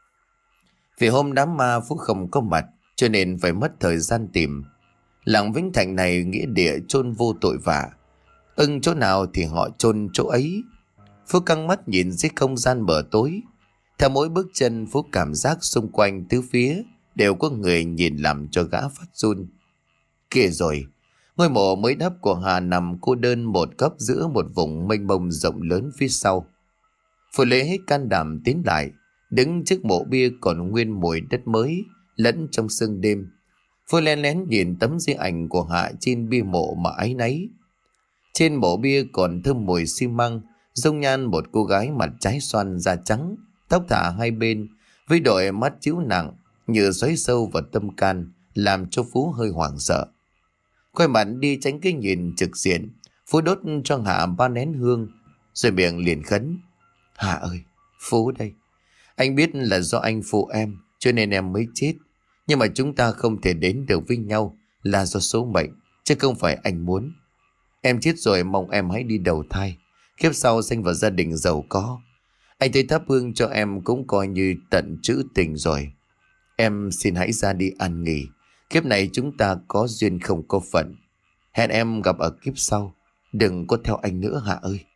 Vì hôm đám ma Phú không có mặt, cho nên phải mất thời gian tìm. Làng Vĩnh Thạnh này nghĩa địa chôn vô tội vạ, ưng chỗ nào thì họ chôn chỗ ấy. Phú căng mắt nhìn dưới không gian mờ tối. Theo mỗi bước chân, Phú cảm giác xung quanh tứ phía đều có người nhìn, làm cho gã phát run. Kìa rồi, ngôi mộ mới đắp của Hà nằm cô đơn một góc giữa một vùng mênh mông rộng lớn phía sau. Phú lấy hết can đảm tiến lại, đứng trước mộ bia còn nguyên mùi đất mới lẫn trong sương đêm. Phú lén lén nhìn tấm di ảnh của Hạ trên bia mộ mà áy náy. Trên mộ bia còn thơm mùi xi măng, dung nhan một cô gái mặt trái xoan da trắng, tóc thả hai bên, với đôi mắt chiếu nặng như xoáy sâu vào tâm can, làm cho Phú hơi hoảng sợ. Quay mặt đi tránh cái nhìn trực diện, Phú đốt cho Hạ ba nén hương, rồi miệng liền khấn. Hạ ơi, Phú đây. Anh biết là do anh phụ em, cho nên em mới chết. Nhưng mà chúng ta không thể đến được với nhau là do số mệnh, chứ không phải anh muốn. Em chết rồi, mong em hãy đi đầu thai, kiếp sau sinh vào gia đình giàu có. Anh thấy thắp hương cho em cũng coi như tận chữ tình rồi. Em xin hãy ra đi an nghỉ. Kiếp này chúng ta có duyên không có phận. Hẹn em gặp ở kiếp sau. Đừng có theo anh nữa Hạ ơi.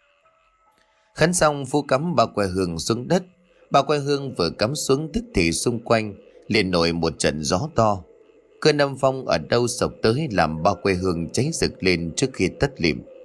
Khấn xong, Phú cắm ba que hương xuống đất. Ba que hương vừa cắm xuống, tức thì xung quanh liền nổi một trận gió to. Cơn âm phong ở đâu sộc tới làm ba que hương cháy rực lên trước khi tắt lịm.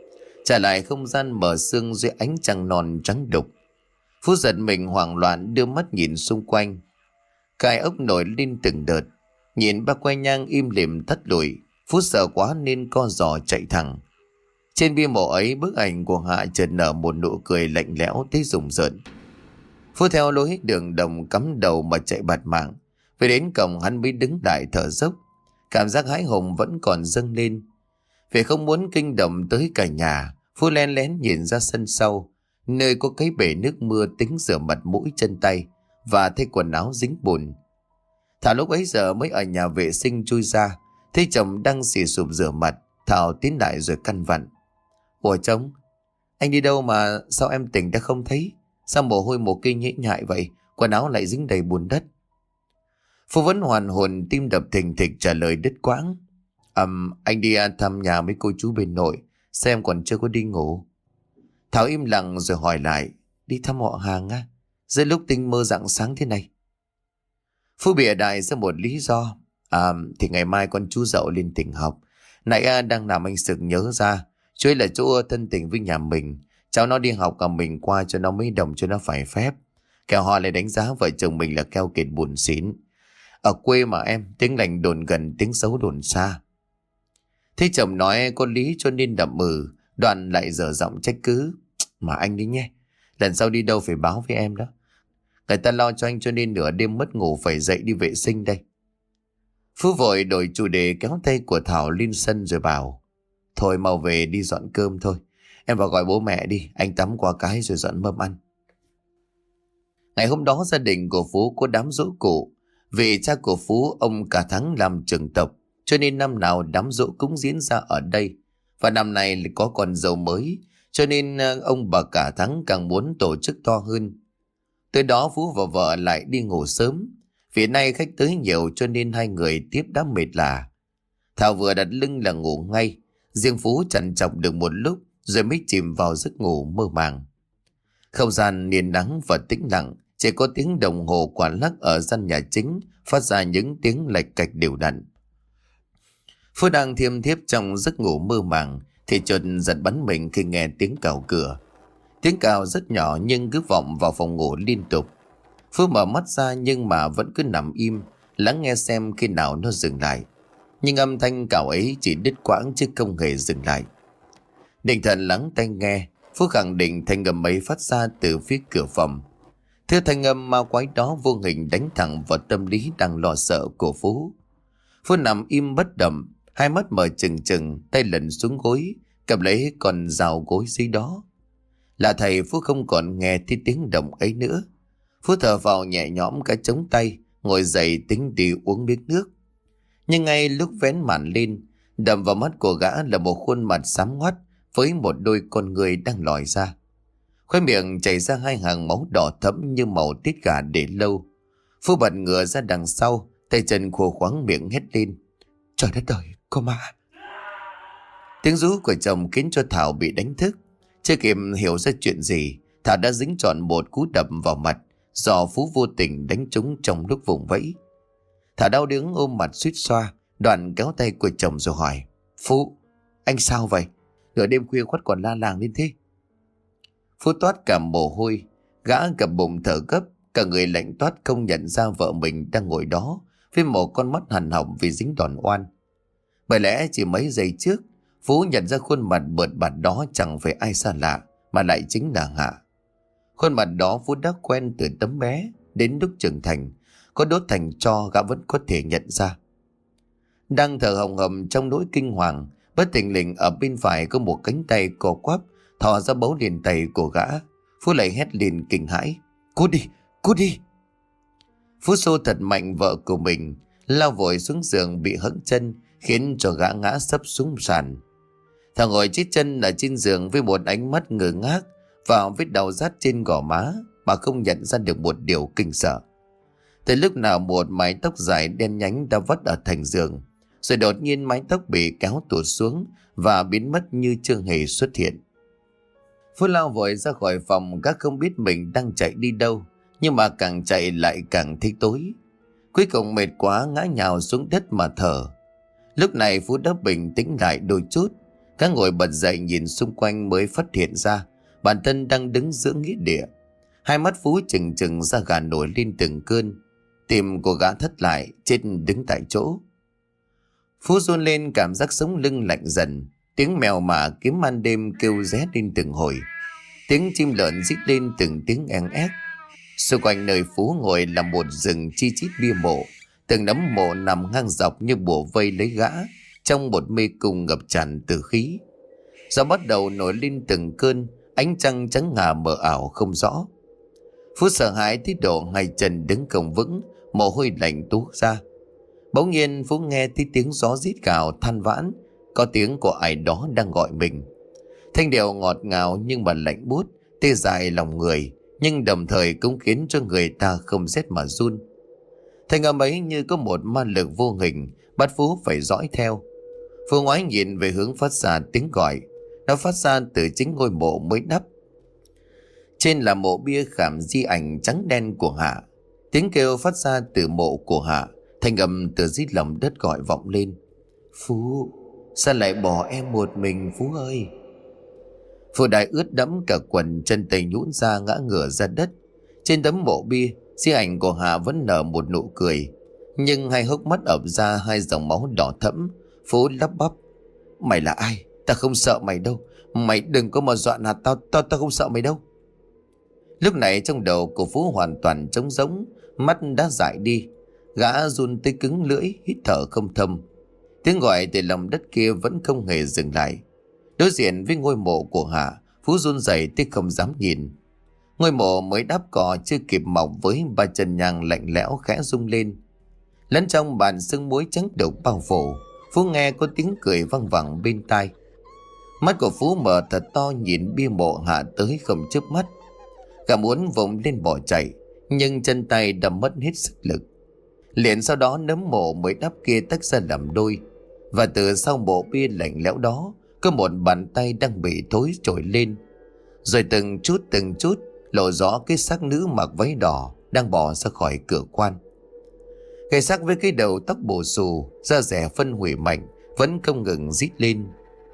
trả lại không gian mờ sương dưới ánh trăng non trắng đục. Phú giật mình hoảng loạn đưa mắt nhìn xung quanh. Cài ốc nổi lên từng đợt. Nhìn ba que nhang im lìm tắt lụi, Phú sợ quá nên co giò chạy thẳng. Trên bia mộ ấy, bức ảnh của Hạ chợt nở một nụ cười lạnh lẽo tới rùng rợn. Phú theo lối đường đồng cắm đầu mà chạy bạt mạng. Về đến cổng hắn mới đứng lại thở dốc. Cảm giác hãi hùng vẫn còn dâng lên. Vì không muốn kinh động tới cả nhà, Phú len lén nhìn ra sân sau, nơi có cái bể nước mưa tính rửa mặt mũi chân tay và thay quần áo dính bùn. Thảo lúc ấy giờ mới ở nhà vệ sinh chui ra, thấy chồng đang xì sụp rửa mặt. Thảo tiến lại rồi căn vặn: Ủa chồng, anh đi đâu mà sao em tỉnh đã không thấy? Sao mồ hôi mồ kinh nhễ nhại vậy? Quần áo lại dính đầy bùn đất. Phú vẫn hoàn hồn, tim đập thình thịch trả lời đứt quãng: um, Anh đi thăm nhà mấy cô chú bên nội, xem còn chưa có đi ngủ. Thảo im lặng rồi hỏi lại: Đi thăm họ hàng á? Giữa lúc tinh mơ rạng sáng thế này? Phú bịa đại ra một lý do: À thì ngày mai con chú Dậu lên tỉnh học. Nãy đang làm anh sực nhớ ra, chú ấy là chỗ thân tình với nhà mình. Cháu nó đi học cả mình qua cho nó mấy đồng cho nó phải phép. Kẻo họ lại đánh giá vợ chồng mình là keo kiệt buồn xỉn. Ở quê mà em, tiếng lành đồn gần, tiếng xấu đồn xa. Thế chồng nói có lý cho nên đậm mừ, Đoạn lại dở giọng trách cứ: Mà anh đi nhé, lần sau đi đâu phải báo với em đó. Người ta lo cho anh cho nên nửa đêm mất ngủ phải dậy đi vệ sinh đây. Phú vội đổi chủ đề kéo tay của Thảo lên sân rồi bảo: Thôi mau về đi dọn cơm thôi. Em vào gọi bố mẹ đi, anh tắm qua cái rồi dọn mâm ăn. Ngày hôm đó gia đình của Phú có đám giỗ cụ. Vì cha của Phú ông cả tháng làm trưởng tộc, cho nên năm nào đám giỗ cũng diễn ra ở đây. Và năm nay lại có con dâu mới, cho nên ông bà cả tháng càng muốn tổ chức to hơn. Tới đó Phú và vợ lại đi ngủ sớm. Vì nay khách tới nhiều cho nên hai người tiếp đã mệt lả. Thảo vừa đặt lưng là ngủ ngay. Riêng Phú chằn chọc được một lúc rồi mới chìm vào giấc ngủ mơ màng. Không gian yên nắng và tĩnh lặng, chỉ có tiếng đồng hồ quả lắc ở gian nhà chính phát ra những tiếng lạch cạch đều đặn. Phú đang thiêm thiếp trong giấc ngủ mơ màng thì chợt giật bắn mình khi nghe tiếng cào cửa. Tiếng cào rất nhỏ nhưng cứ vọng vào phòng ngủ liên tục. Phú mở mắt ra nhưng mà vẫn cứ nằm im, lắng nghe xem khi nào nó dừng lại. Nhưng âm thanh cào ấy chỉ đứt quãng chứ không hề dừng lại. Định thần lắng tai nghe, Phú khẳng định thanh âm ấy phát ra từ phía cửa phòng. Thứ thanh âm ma quái đó vô hình đánh thẳng vào tâm lý đang lo sợ của Phú. Phú nằm im bất động, hai mắt mở trừng trừng, tay lần xuống gối, cầm lấy con dao gối dưới đó. Là thầy, Phú không còn nghe thấy tiếng động ấy nữa. Phú thở vào nhẹ nhõm cái chống tay, ngồi dậy tính đi uống miếng nước. Nhưng ngay lúc vén màn lên, đập vào mắt của gã là một khuôn mặt xám ngoắt với một đôi con người đang lòi ra. Khóe miệng chảy ra hai hàng máu đỏ thẫm như màu tiết gà để lâu. Phú bật ngửa ra đằng sau, tay chân khô khoắng miệng hét lên: Trời đất ơi, có ma! Tiếng rú của chồng khiến cho Thảo bị đánh thức. Chưa kịp hiểu ra chuyện gì, Thảo đã dính trọn một cú đập vào mặt do Phú vô tình đánh trúng trong lúc vùng vẫy. Thảo đau đớn ôm mặt suýt xoa, Đoạn kéo tay của chồng rồi hỏi: Phú, anh sao vậy? Nửa đêm khuya khoắt còn la làng lên thế? Phú toát cả mồ hôi, gã cặp bụng thở gấp, cả người lạnh toát không nhận ra vợ mình đang ngồi đó với một con mắt hằn học vì dính đòn oan. Bởi lẽ chỉ mấy giây trước, Phú nhận ra khuôn mặt bợt bạt đó chẳng phải ai xa lạ mà lại chính là Hạ. Khuôn mặt đó Phú đã quen từ tấm bé đến lúc trưởng thành, có đốt thành tro gã vẫn có thể nhận ra. Đang thở hồng hầm trong nỗi kinh hoàng, bất thình lình ở bên phải có một cánh tay co quắp thò ra bấu liền tay của gã. Phú lại hét lên kinh hãi: Cút đi, cút đi! Phú xô thật mạnh vợ của mình, lao vội xuống giường bị hẫng chân, khiến cho gã ngã sấp xuống sàn. Thằng ngồi chết chân ở trên giường với một ánh mắt ngơ ngác và vết đau rát trên gò má mà không nhận ra được một điều kinh sợ. Từ lúc nào một mái tóc dài đen nhánh đã vắt ở thành giường, rồi đột nhiên mái tóc bị kéo tụt xuống và biến mất như chưa hề xuất hiện. Phú lao vội ra khỏi phòng, các không biết mình đang chạy đi đâu, nhưng mà càng chạy lại càng thấy tối. Cuối cùng mệt quá ngã nhào xuống đất mà thở. Lúc này Phú đã bình tĩnh lại đôi chút, Các ngồi bật dậy nhìn xung quanh mới phát hiện ra bản thân đang đứng giữa nghĩa địa. Hai mắt Phú chừng chừng ra gà nổi lên từng cơn. Tim của gã thất lại, chết đứng tại chỗ. Phú run lên, cảm giác sống lưng lạnh dần. Tiếng mèo mả kiếm ban đêm kêu ré lên từng hồi. Tiếng chim lợn rít lên từng tiếng eng ép. Xung quanh nơi Phú ngồi là một rừng chi chít bia mộ. Từng nấm mộ nằm ngang dọc như bủa vây lấy gã trong một mê cung ngập tràn tử khí. Gió bắt đầu nổi lên từng cơn, ánh trăng trắng ngà mờ ảo không rõ. Phú sợ hãi tới độ hai chân đứng không vững, mồ hôi lạnh túa ra. Bỗng nhiên Phú nghe thấy tiếng gió rít gào than vãn, có tiếng của ai đó đang gọi mình. Thanh điệu ngọt ngào nhưng mà lạnh buốt, tê dại lòng người, nhưng đồng thời cũng khiến cho người ta không rét mà run. Thanh âm ấy như có một ma lực vô hình bắt Phú phải dõi theo. Phú ngoái nhìn về hướng phát ra tiếng gọi. Nó phát ra từ chính ngôi mộ mới đắp. Trên là mộ bia khảm di ảnh trắng đen của Hạ. Tiếng kêu phát ra từ mộ của Hạ. Thanh âm từ dưới lòng đất gọi vọng lên. Phú, sao lại bỏ em một mình Phú ơi? Phú đại ướt đẫm cả quần, chân tay nhũn ra ngã ngửa ra đất. Trên tấm mộ bia, di ảnh của Hạ vẫn nở một nụ cười. Nhưng hai hốc mắt ập ra hai dòng máu đỏ thẫm. Phú lắp bắp. Mày là ai? Ta không sợ mày đâu. Mày đừng có mà dọa nạt tao. Tao tao không sợ mày đâu. Lúc này trong đầu của Phú hoàn toàn trống rỗng. Mắt đã dại đi. Gã run tới cứng lưỡi, hít thở không thâm. Tiếng gọi từ lòng đất kia vẫn không hề dừng lại. Đối diện với ngôi mộ của Hạ, Phú run rẩy tới không dám nhìn. Ngôi mộ mới đắp cỏ chưa kịp mọc với ba chân nhang lạnh lẽo khẽ rung lên. Lẫn trong bàn sương muối trắng đục bao phủ, Phú nghe có tiếng cười văng vẳng bên tai. Mắt của Phú mở thật to nhìn bia mộ Hạ tới không chớp mắt. Gã muốn vùng lên bỏ chạy, nhưng chân tay đã mất hết sức lực. Liền sau đó nấm mộ mới đắp kia tách ra làm đôi, và từ sau mộ bia lạnh lẽo đó có một bàn tay đang bị thối trồi lên, rồi từng chút từng chút lộ rõ cái xác nữ mặc váy đỏ đang bò ra khỏi cửa quan. Cái xác với cái đầu tóc bù xù, da rẻ phân hủy mạnh vẫn không ngừng rít lên.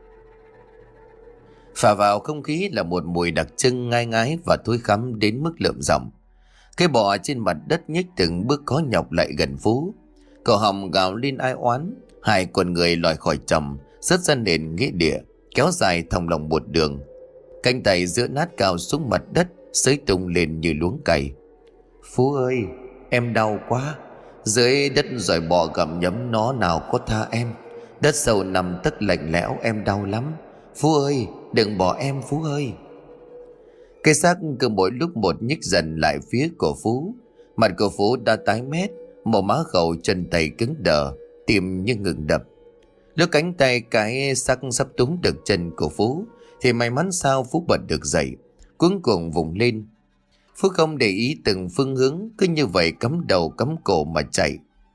Phả vào không khí là một mùi đặc trưng ngai ngái và thối khắm đến mức lợm giọng. Cái bò trên mặt đất nhích từng bước khó nhọc lại gần Phú. Cổ họng gào lên ai oán. Hai con người lòi khỏi trầm, rớt ra nền nghĩa địa, kéo dài thòng lòng một đường. Cánh tay giữa nát cao xuống mặt đất, xới tung lên như luống cày. Phú ơi, em đau quá. Dưới đất rồi bò gặm nhấm nó nào có tha em. Đất sâu nằm tấc lạnh lẽo, em đau lắm. Phú ơi, đừng bỏ em Phú ơi. Cái xác cứ mỗi lúc một nhích dần lại phía của Phú. Mặt của Phú đã tái mét, màu má khẩu, chân tay cứng đờ, tim như ngừng đập. Lúc cánh tay cái xác sắp túm được chân của Phú thì may mắn sao Phú bật được dậy, cuống cuồng vùng lên. Phú không để ý từng phương hướng, cứ như vậy cắm đầu cắm cổ mà chạy.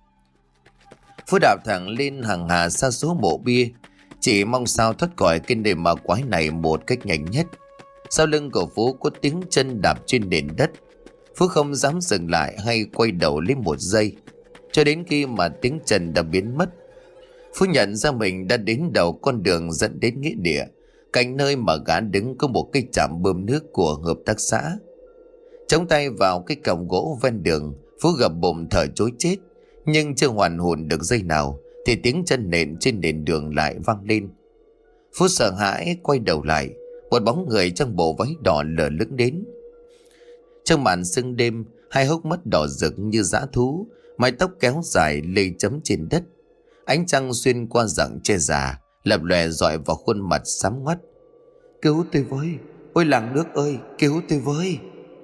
Phú đạp thẳng lên hàng hà sa số mộ bia, chỉ mong sao thoát khỏi cái nơi ma quái này một cách nhanh nhất. Sau lưng của Phú có tiếng chân đạp trên nền đất. Phú không dám dừng lại hay quay đầu lấy một giây, cho đến khi mà tiếng chân đã biến mất. Phú nhận ra mình đã đến đầu con đường dẫn đến nghĩa địa, cạnh nơi mà gã đứng có một cái trạm bơm nước của hợp tác xã. Chống tay vào cái còng gỗ ven đường, Phú gập bụng thở trối chết, nhưng chưa hoàn hồn được giây nào thì tiếng chân nện trên nền đường lại vang lên. Phú sợ hãi quay đầu lại, một bóng người trong bộ váy đỏ lờ lững đến. Trong màn sương đêm, hai hốc mắt đỏ rực như dã thú, mái tóc kéo dài lê chấm trên đất. Ánh trăng xuyên qua rặng tre già, lập lòe dọi vào khuôn mặt xám ngoắt. Cứu tôi với, ôi làng nước ơi, cứu tôi với.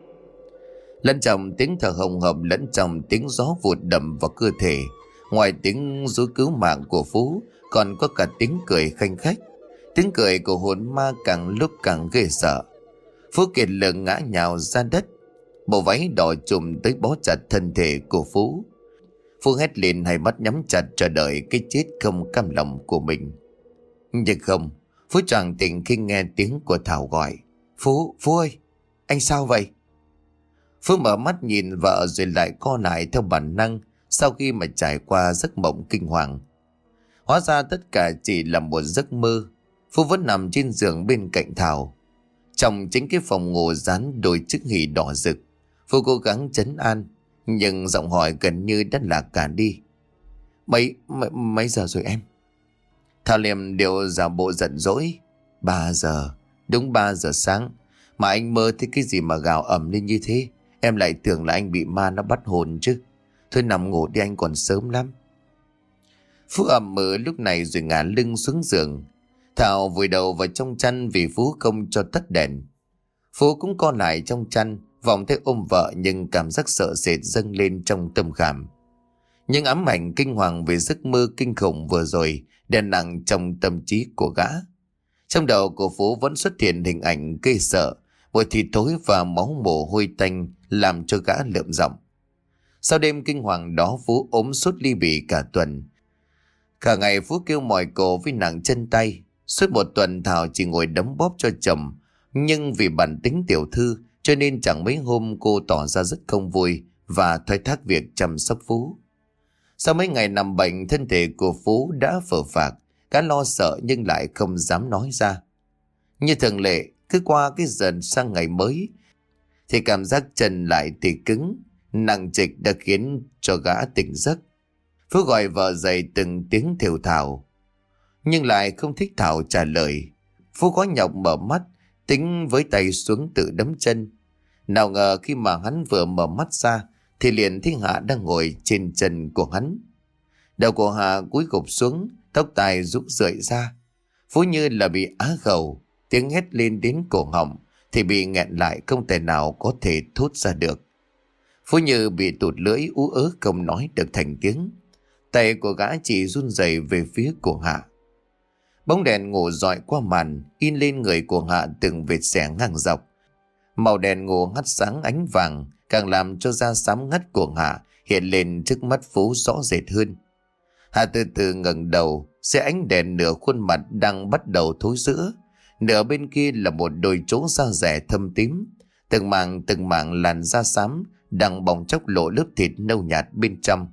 Lẫn trong tiếng thở hồng hộc, lẫn trong tiếng gió vụt đầm vào cơ thể, ngoài tiếng rú cứu mạng của Phú còn có cả tiếng cười khanh khách. Tiếng cười của hồn ma càng lúc càng ghê sợ. Phú kiệt lực ngã nhào ra đất, bộ váy đỏ trùm tới bó chặt thân thể của Phú. Phú hét lên, hai mắt nhắm chặt chờ đợi cái chết không cam lòng của mình. Nhưng không, Phú choàng tỉnh khi nghe tiếng của Thảo gọi. Phú, Phú ơi, anh sao vậy? Phú mở mắt nhìn vợ rồi lại co lại theo bản năng sau khi mà trải qua giấc mộng kinh hoàng. Hóa ra tất cả chỉ là một giấc mơ. Phú vẫn nằm trên giường bên cạnh Thảo. Trong chính cái phòng ngủ dán đôi chiếc hỷ đỏ rực, Phú cố gắng trấn an, nhưng giọng hỏi gần như đã lạc cả đi. Mấy, mấy, mấy giờ rồi em? Thảo liềm điệu giả bộ giận dỗi. Ba giờ, đúng ba giờ sáng. Mà anh mơ thấy cái gì mà gào ầm lên như thế? Em lại tưởng là anh bị ma nó bắt hồn chứ. Thôi nằm ngủ đi, anh còn sớm lắm. Phú ầm mơ lúc này rồi ngả lưng xuống giường. Thảo vùi đầu vào trong chăn vì Phú không cho tắt đèn. Phú cũng co lại trong chăn, vòng tay ôm vợ, nhưng cảm giác sợ sệt dâng lên trong tâm khảm. Những ám ảnh kinh hoàng về giấc mơ kinh khủng vừa rồi đè nặng trong tâm trí của gã. Trong đầu của Phú vẫn xuất hiện hình ảnh ghê sợ, mùi thịt thối và máu mồ hôi tanh làm cho gã lợm giọng. Sau đêm kinh hoàng đó, Phú ốm sốt ly bì cả tuần. Cả ngày Phú kêu mỏi cổ với nặng chân tay. Suốt một tuần Thảo chỉ ngồi đấm bóp cho chồng, nhưng vì bản tính tiểu thư cho nên chẳng mấy hôm cô tỏ ra rất không vui và thoái thác việc chăm sóc Phú. Sau mấy ngày nằm bệnh, thân thể của Phú đã phờ phạc, gã lo sợ nhưng lại không dám nói ra. Như thường lệ, cứ qua cái dần sang ngày mới thì cảm giác chân lại thì cứng, nặng trịch đã khiến cho gã tỉnh giấc. Phú gọi vợ dậy từng tiếng thều thào, nhưng lại không thích Thảo trả lời. Phú có nhọc mở mắt, tính với tay xuống tự đấm chân. Nào ngờ khi mà hắn vừa mở mắt ra thì liền thấy Hạ đang ngồi trên chân của hắn. Đầu của Hạ cúi gục xuống, tóc tai rũ rượi ra. Phú như là bị á khẩu, tiếng hét lên đến cổ họng thì bị nghẹn lại, không thể nào có thể thốt ra được. Phú như bị tụt lưỡi, ú ớ không nói được thành tiếng. Tay của gã chỉ run rẩy về phía của Hạ. Bóng đèn ngủ dọi qua màn, in lên người của Hạ từng vệt xẻ ngang dọc. Màu đèn ngủ hắt sáng ánh vàng, càng làm cho da xám ngắt của Hạ hiện lên trước mắt Phú rõ rệt hơn. Hạ từ từ ngẩng đầu, xe ánh đèn nửa khuôn mặt đang bắt đầu thối rữa, nửa bên kia là một đôi chỗ da rẻ thâm tím, từng mảng từng mảng làn da xám đang bong chóc lộ lớp thịt nâu nhạt bên trong.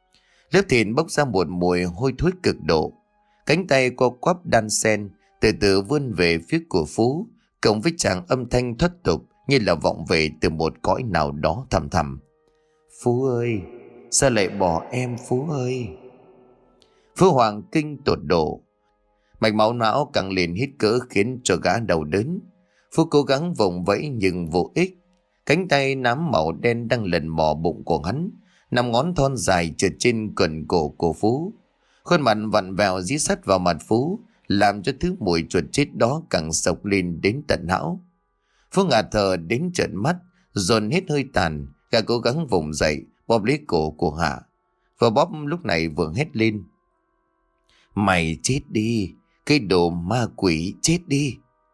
Lớp thịt bốc ra một mùi hôi thối cực độ. Cánh tay co quắp đan sen từ từ vươn về phía của Phú, cộng với tràng âm thanh thoát tục như là vọng về từ một cõi nào đó thầm thầm. Phú ơi, sao lại bỏ em Phú ơi? Phú hoàng kinh tột độ, mạch máu não càng liền hít cỡ khiến cho gã đầu đớn. Phú cố gắng vùng vẫy nhưng vô ích. Cánh tay nám màu đen đang lần mò bụng của hắn, năm ngón thon dài trượt trên cần cổ của Phú. Khuôn mặt vặn vẹo dí sắt vào mặt Phú, làm cho thứ mùi chuột chết đó càng sộc lên đến tận não. Phú ngạt thở đến trợn mắt, dồn hết hơi tàn, gã cố gắng vùng dậy, bóp lấy cổ của Hạ. Và bóp lúc này vừa hét lên. Mày chết đi, cái đồ ma quỷ, chết đi.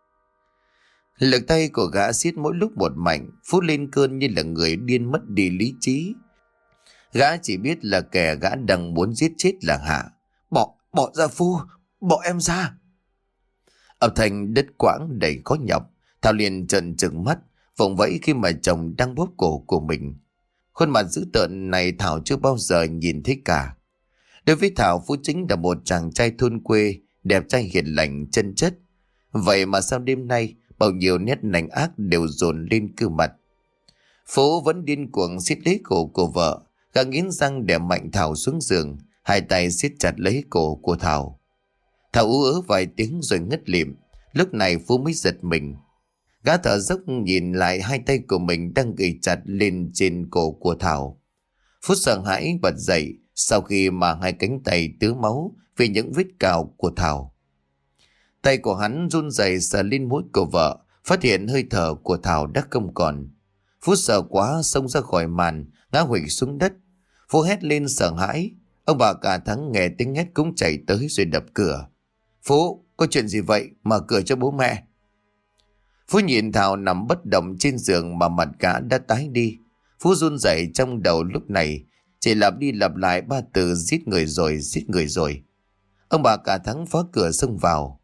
Lực tay của gã siết mỗi lúc một mạnh, Phú lên cơn như là người điên mất đi lý trí. Gã chỉ biết là kẻ gã đang muốn giết chết là Hạ. Bỏ, bỏ ra Phú, bỏ em ra. Âm thanh đứt quãng đầy khó nhọc. Thảo liền trợn trừng mắt, vùng vẫy khi mà chồng đang bóp cổ của mình. Khuôn mặt dữ tợn này Thảo chưa bao giờ nhìn thấy cả. Đối với Thảo, Phú chính là một chàng trai thôn quê, đẹp trai hiền lành, chân chất. Vậy mà sau đêm nay, bao nhiêu nét nành ác đều dồn lên gương mặt. Phú vẫn điên cuồng siết lấy cổ của vợ, gã nghiến răng đè mạnh Thảo xuống giường, hai tay siết chặt lấy cổ của Thảo. Thảo ú ớ vài tiếng rồi ngất lịm. Lúc này Phú mới giật mình. Gã thở dốc nhìn lại hai tay của mình đang gầy chặt lên trên cổ của Thảo. Phú sợ hãi bật dậy sau khi mà hai cánh tay tứa máu vì những vết cào của Thảo. Tay của hắn run rẩy sờ lên mũi của vợ, phát hiện hơi thở của Thảo đã không còn. Phú sợ quá xông ra khỏi màn, ngã huỵch xuống đất. Phú hét lên sợ hãi. Ông bà cả Thắng nghe tiếng hét cũng chạy tới rồi đập cửa. Phú, có chuyện gì vậy? Mở cửa cho bố mẹ. Phú nhìn Thảo nằm bất động trên giường mà mặt gã đã tái đi. Phú run rẩy, trong đầu lúc này chỉ lặp đi lặp lại ba từ giết người rồi, giết người rồi. Ông bà cả Thắng phá cửa xông vào.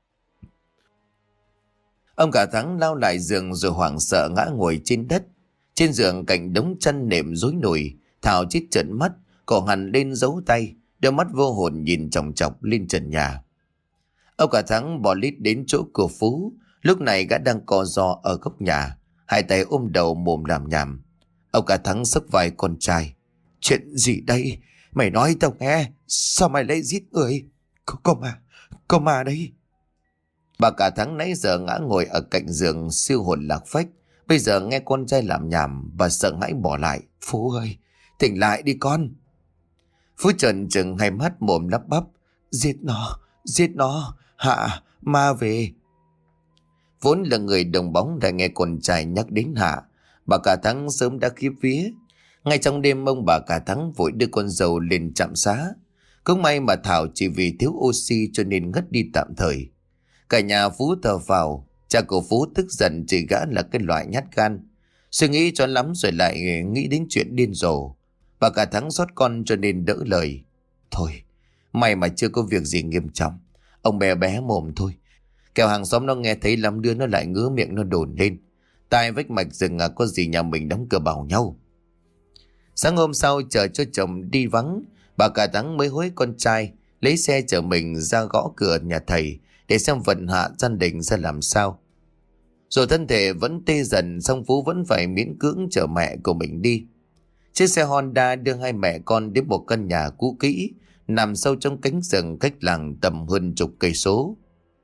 Ông cả Thắng lao lại giường rồi hoảng sợ ngã ngồi trên đất. Trên giường cạnh đống chăn nệm rối nùi, Thảo chít trợn mắt, cổ hằn lên giấu tay, đôi mắt vô hồn nhìn chòng chọc lên trần nhà. Ông cả Thắng bỏ lít đến chỗ của Phú. Lúc này gã đang co ro ở góc nhà, hai tay ôm đầu mồm làm nhảm. Ông cả Thắng xốc vai con trai. Chuyện gì đây? Mày nói tao nghe. Sao mày lại giết người? Có, có mà, có mà đây. Bà cả Thắng nãy giờ ngã ngồi ở cạnh giường siêu hồn lạc phách. Bây giờ nghe con trai làm nhảm, bà sợ hãi bỏ lại. Phú ơi, tỉnh lại đi con. Phú trợn trừng hai mắt mồm lắp bắp. Giết nó, giết nó, Hạ, ma về. Vốn là người đồng bóng đã nghe con trai nhắc đến Hạ, bà cả Thắng sớm đã khiếp vía. Ngay trong đêm ông bà cả Thắng vội đưa con dâu lên trạm xá. Cũng may mà Thảo chỉ vì thiếu oxy cho nên ngất đi tạm thời. Cả nhà Phú thở vào. Cha của Phú tức giận chỉ gã là cái loại nhát gan, suy nghĩ cho lắm rồi lại nghĩ đến chuyện điên rồ. Bà cả Thắng xót con cho nên đỡ lời. Thôi, may mà chưa có việc gì nghiêm trọng. Ông bé bé mồm thôi. Kẻo hàng xóm nó nghe thấy lắm đứa nó lại ngứa miệng nó đồn lên. Tai vách mạch rừng à, có gì nhà mình đóng cửa bảo nhau. Sáng hôm sau chờ cho chồng đi vắng, bà cả Thắng mới hối con trai lấy xe chở mình ra gõ cửa nhà thầy để xem vận hạ gia đình ra làm sao. Rồi thân thể vẫn tê dần, song Phú vẫn phải miễn cưỡng chở mẹ của mình đi. Chiếc xe Honda đưa hai mẹ con đến một căn nhà cũ kỹ nằm sâu trong cánh rừng cách làng tầm hơn chục cây số.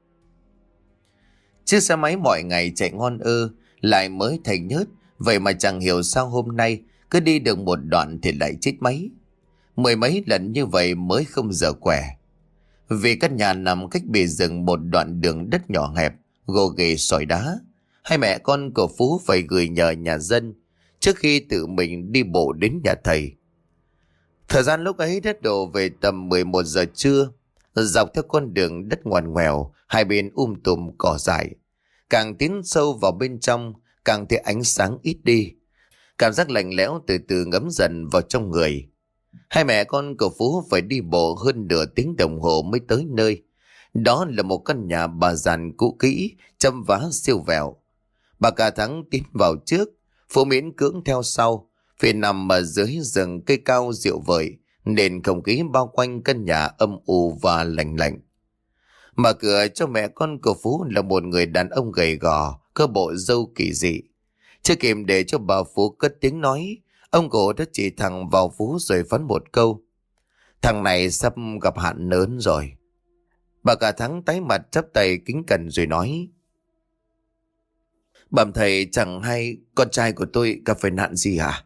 Chiếc xe máy mọi ngày chạy ngon ơ lại mới thành nhớt, vậy mà chẳng hiểu sao hôm nay cứ đi được một đoạn thì lại chết máy. Mười mấy lần như vậy mới không giờ quẻ. Vì căn nhà nằm cách bìa rừng một đoạn đường đất nhỏ hẹp, gồ ghề sỏi đá, hai mẹ con của Phú phải gửi nhờ nhà dân trước khi tự mình đi bộ đến nhà thầy. Thời gian lúc ấy đất đổ về tầm mười một giờ trưa. Dọc theo con đường đất ngoằn ngoèo, hai bên um tùm cỏ dại. Càng tiến sâu vào bên trong, càng thấy ánh sáng ít đi. Cảm giác lạnh lẽo từ từ ngấm dần vào trong người. Hai mẹ con của Phú phải đi bộ hơn nửa tiếng đồng hồ mới tới nơi. Đó là một căn nhà bà dàn cũ kỹ, châm vá siêu vẹo. Bà cả Thắng tiến vào trước, Phú miễn cưỡng theo sau. Vì nằm ở dưới rừng cây cao dịu vợi, nên không khí bao quanh căn nhà âm u và lạnh lạnh. Mở cửa cho mẹ con của Phú là một người đàn ông gầy gò, có bộ râu kỳ dị. Chưa kịp để cho bà Phú cất tiếng nói, ông cụ đã chỉ thẳng vào Phú rồi phán một câu. Thằng này sắp gặp hạn lớn rồi. Bà cả Thắng tái mặt chắp tay kính cẩn rồi nói. Bẩm thầy, chẳng hay con trai của tôi gặp phải nạn gì hả?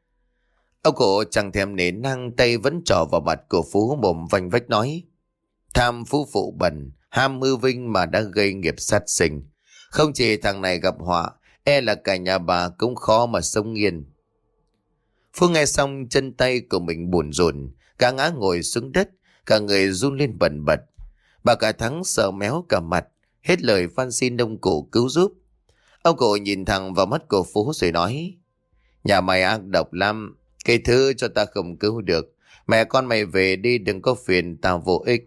Ông cụ chẳng thèm nể nang, tay vẫn trỏ vào mặt của Phú, mồm vành vách nói. Tham phú phụ bẩn, ham mưu vinh mà đã gây nghiệp sát sinh. Không chỉ thằng này gặp họa, e là cả nhà bà cũng khó mà sống yên. Phú nghe xong chân tay của mình buồn rùn, cả ngã ngồi xuống đất, cả người run lên bần bật. Bà cả Thắng sợ méo cả mặt, hết lời van xin ông cụ cứu giúp. Ông cụ nhìn thẳng vào mắt của Phú rồi nói. Nhà mày ác độc lắm, cái thứ cho ta không cứu được. Mẹ con mày về đi, đừng có phiền tao vô ích.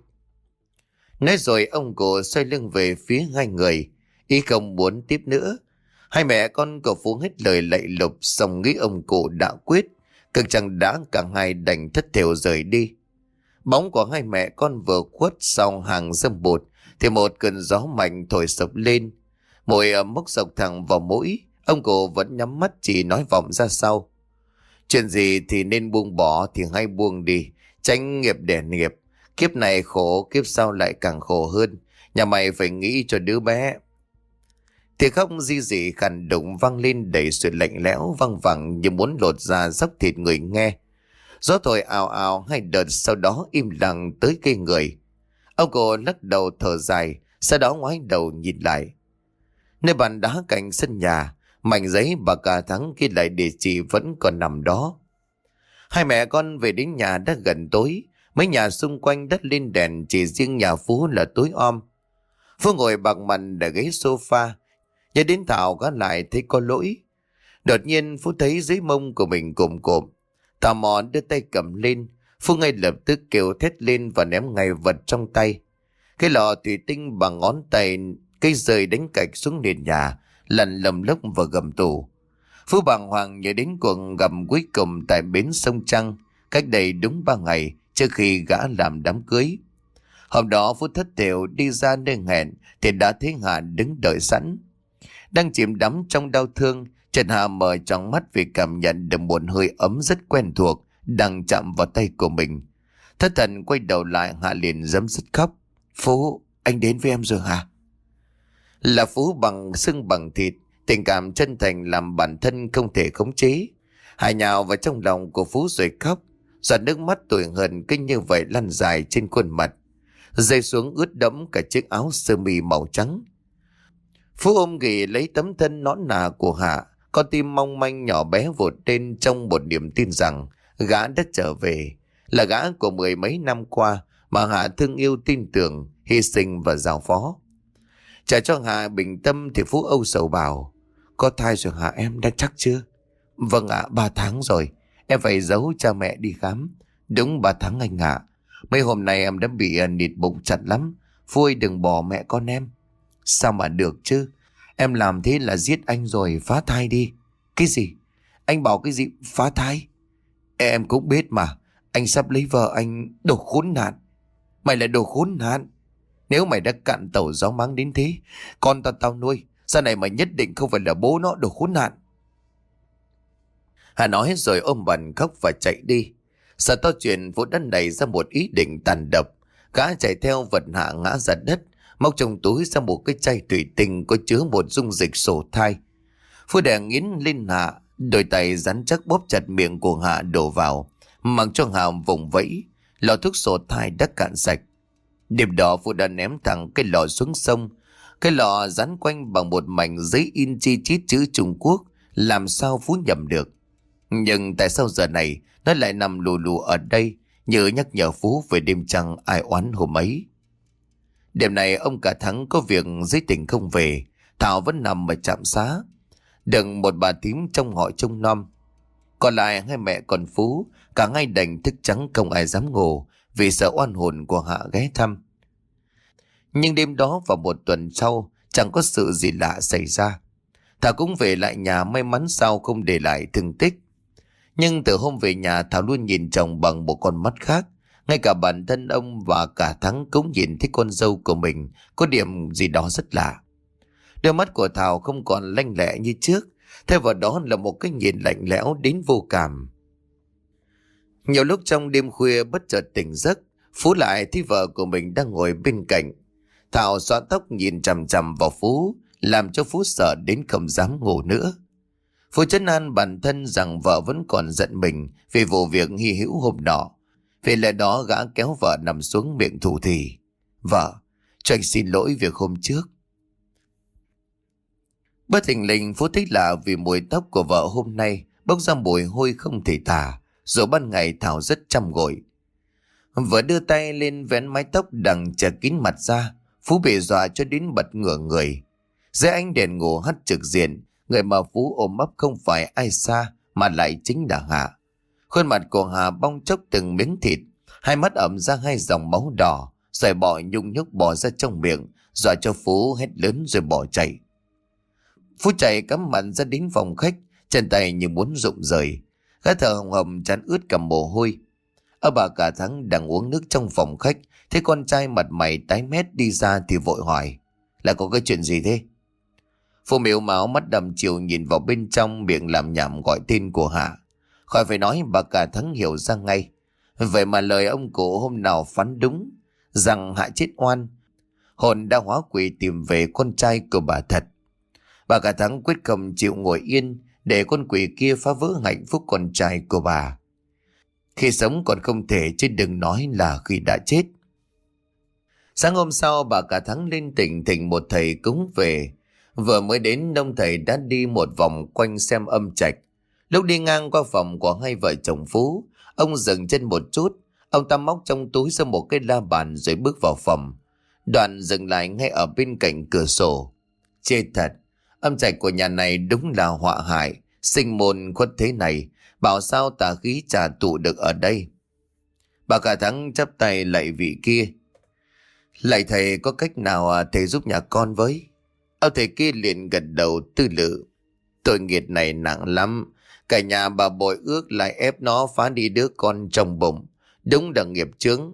Nói rồi ông cụ xoay lưng về phía hai người, ý không muốn tiếp nữa. Hai mẹ con của Phú hết lời lạy lục, xong nghĩ ông cụ đã quyết, cực chẳng đã cả hai đành thất thểu rời đi. Bóng của hai mẹ con vừa khuất sau hàng dâm bụt thì một cơn gió mạnh thổi sộc lên. Mùi ấm mốc sộc thẳng vào mũi, ông cụ vẫn nhắm mắt chỉ nói vọng ra sau. Chuyện gì thì nên buông bỏ thì hay buông đi, tránh nghiệp đẻ nghiệp. Kiếp này khổ, kiếp sau lại càng khổ hơn. Nhà mày phải nghĩ cho đứa bé. Thì khóc di dị khàn đụng vang lên đầy sự lạnh lẽo, văng vẳng như muốn lột ra dốc thịt người nghe. Gió thổi ào ào hai đợt, sau đó im lặng tới cây người. Ông cụ lắc đầu thở dài, sau đó ngoái đầu nhìn lại. Nơi bàn đá cạnh sân nhà, mảnh giấy bà cả Thắng ghi lại địa chỉ vẫn còn nằm đó. Hai mẹ con về đến nhà đã gần tối. Mấy nhà xung quanh đắt lên đèn, chỉ riêng nhà Phú là tối om. Phú ngồi bạc mặt ở ghế sofa, nhớ đến Thảo gã lại thấy có lỗi. Đột nhiên Phú thấy dưới mông của mình cộm cộm. Tò mò đưa tay cầm lên, Phú ngay lập tức kêu thét lên và ném ngay vật trong tay. Cái lọ thủy tinh bằng ngón tay, cây rời đánh cạch xuống nền nhà, lăn lầm lốc vào gầm tủ. Phú bàng hoàng nhớ đến cuộc gặp cuối cùng tại bến sông Trăng, cách đây đúng ba ngày trước khi gã làm đám cưới. Hôm đó Phú thất thểu đi ra nơi hẹn thì đã thấy Hà đứng đợi sẵn. Đang chìm đắm trong đau thương, Trần Hà mở tròn mắt vì cảm nhận được một hơi ấm rất quen thuộc đang chạm vào tay của mình. Thất thần quay đầu lại, Hà liền giấm dứt khóc. Phú, anh đến với em rồi hả? Là Phú bằng xương bằng thịt, tình cảm chân thành làm bản thân không thể khống chế. Hà nhào vào trong lòng của Phú rồi khóc. Giọt nước mắt tủi hờn cứ như vậy lăn dài trên khuôn mặt, rơi xuống ướt đẫm cả chiếc áo sơ mi màu trắng. Phú ôm ghì lấy tấm thân nõn nà của Hạ, con tim mong manh nhỏ bé vụt lên trong một niềm tin rằng gã đã trở về, là gã của mười mấy năm qua mà Hạ thương yêu, tin tưởng, hy sinh và giao phó. Trả cho Hạ bình tâm thì Phú âu sầu bảo: có thai rồi hả em, đã chắc chưa? Vâng ạ, ba tháng rồi. Em phải giấu cha mẹ đi khám. Đúng ba tháng anh ạ. Mấy hôm nay em đã bị uh, nịt bụng chặt lắm. Phú ơi, đừng bỏ mẹ con em. Sao mà được chứ? Em làm thế là giết anh rồi, phá thai đi. Cái gì? Anh bảo cái gì phá thai? Em cũng biết mà. Anh sắp lấy vợ anh. Đồ khốn nạn. Mày là đồ khốn nạn. Nếu mày đã cạn tẩu gió mắng đến thế, con tao tao nuôi, sau này mày nhất định không phải là bố nó, đồ khốn nạn. Hà nói rồi ôm bần khóc và chạy đi. Sợ to chuyện, Vũ đã nảy ra một ý định tàn độc. Gã chạy theo vật Hạ ngã ra đất, móc trong túi ra một cái chai thủy tinh có chứa một dung dịch sổ thai. Phú đè nghiến lên Hạ, đôi tay rắn chắc bóp chặt miệng của Hạ đổ vào, mặc cho Hạ vùng vẫy. Lọ thuốc sổ thai đã cạn sạch. Đêm đó Phú đã ném thẳng cái lọ xuống sông. Cái lọ dán quanh bằng một mảnh giấy in chi chít chữ Trung Quốc, làm sao Phú nhầm được. Nhưng tại sao giờ này nó lại nằm lù lù ở đây, như nhắc nhở Phú về đêm trăng ai oán hôm ấy. Đêm này ông cả Thắng có việc dưới tỉnh không về, Thảo vẫn nằm ở trạm xá. Đừng một bà thím trong họ trông nom. Còn lại hai mẹ con Phú cả ngày đành thức trắng, không ai dám ngủ vì sợ oan hồn của Hạ ghé thăm. Nhưng đêm đó và một tuần sau chẳng có sự gì lạ xảy ra. Thảo cũng về lại nhà, may mắn sao không để lại thương tích. Nhưng từ hôm về nhà, Thảo luôn nhìn chồng bằng một con mắt khác. Ngay cả bản thân ông và cả Thắng cũng nhìn thấy con dâu của mình có điểm gì đó rất lạ. Đôi mắt của Thảo không còn lanh lẹ như trước, thay vào đó là một cái nhìn lạnh lẽo đến vô cảm. Nhiều lúc trong đêm khuya bất chợt tỉnh giấc, Phú lại thấy vợ của mình đang ngồi bên cạnh. Thảo xõa tóc nhìn chằm chằm vào Phú, làm cho Phú sợ đến không dám ngủ nữa. Phú trấn an bản thân rằng vợ vẫn còn giận mình vì vụ việc hy hữu hôm nọ. Vì lẽ đó gã kéo vợ nằm xuống, miệng thủ thỉ: Vợ, cho anh xin lỗi việc hôm trước. Bất thình lình Phú thích lạ vì mùi tóc của vợ hôm nay bốc ra mùi hôi không thể tả. Rồi ban ngày Thảo rất chăm gội. Vợ đưa tay lên vén mái tóc đằng che kín mặt ra. Phú bị dọa cho đến bật ngửa người. Dưới ánh đèn ngủ hắt trực diện, người mà Phú ôm ấp không phải ai xa mà lại chính là Hạ. Khuôn mặt của Hà bong chóc từng miếng thịt, hai mắt ẩm ra hai dòng máu đỏ, rồi bọ nhung nhúc bò ra trong miệng, dọa cho Phú hét lớn rồi bỏ chạy. Phú chạy cắm mặt ra đến phòng khách, chân tay như muốn rụng rời, gã thở hồng hồng trán ướt cả mồ hôi. Ở bà cả Thắng đang uống nước trong phòng khách, thấy con trai mặt mày tái mét đi ra thì vội hỏi: Là có cái chuyện gì thế? Phú mếu máu mắt đầm chiều nhìn vào bên trong, miệng làm nhảm gọi tên của Hạ. Khỏi phải nói, bà cả Thắng hiểu ra ngay. Vậy mà lời ông cụ hôm nào phán đúng, rằng Hạ chết oan, hồn đã hóa quỷ tìm về con trai của bà thật. Bà cả Thắng quyết không chịu ngồi yên để con quỷ kia phá vỡ hạnh phúc con trai của bà. Khi sống còn không thể, chứ đừng nói là khi đã chết. Sáng hôm sau, bà cả Thắng lên tỉnh thỉnh một thầy cúng về. Vừa mới đến, ông thầy đã đi một vòng quanh xem âm trạch. Lúc đi ngang qua phòng của hai vợ chồng Phú, ông dừng chân một chút. Ông ta móc trong túi ra một cái la bàn rồi bước vào phòng. Đoạn dừng lại ngay ở bên cạnh cửa sổ. Chê thật, âm trạch của nhà này đúng là họa hại, sinh môn khuất thế này, bảo sao tà khí trà tụ được ở đây. Bà cả Thắng chắp tay lạy vị kia: Lạy thầy, có cách nào thầy giúp nhà con với? Ông thầy kia liền gật đầu tư lự: Tội nghiệt này nặng lắm, cả nhà bà bội ước lại ép nó phá đi đứa con trong bụng, đúng là nghiệp chướng.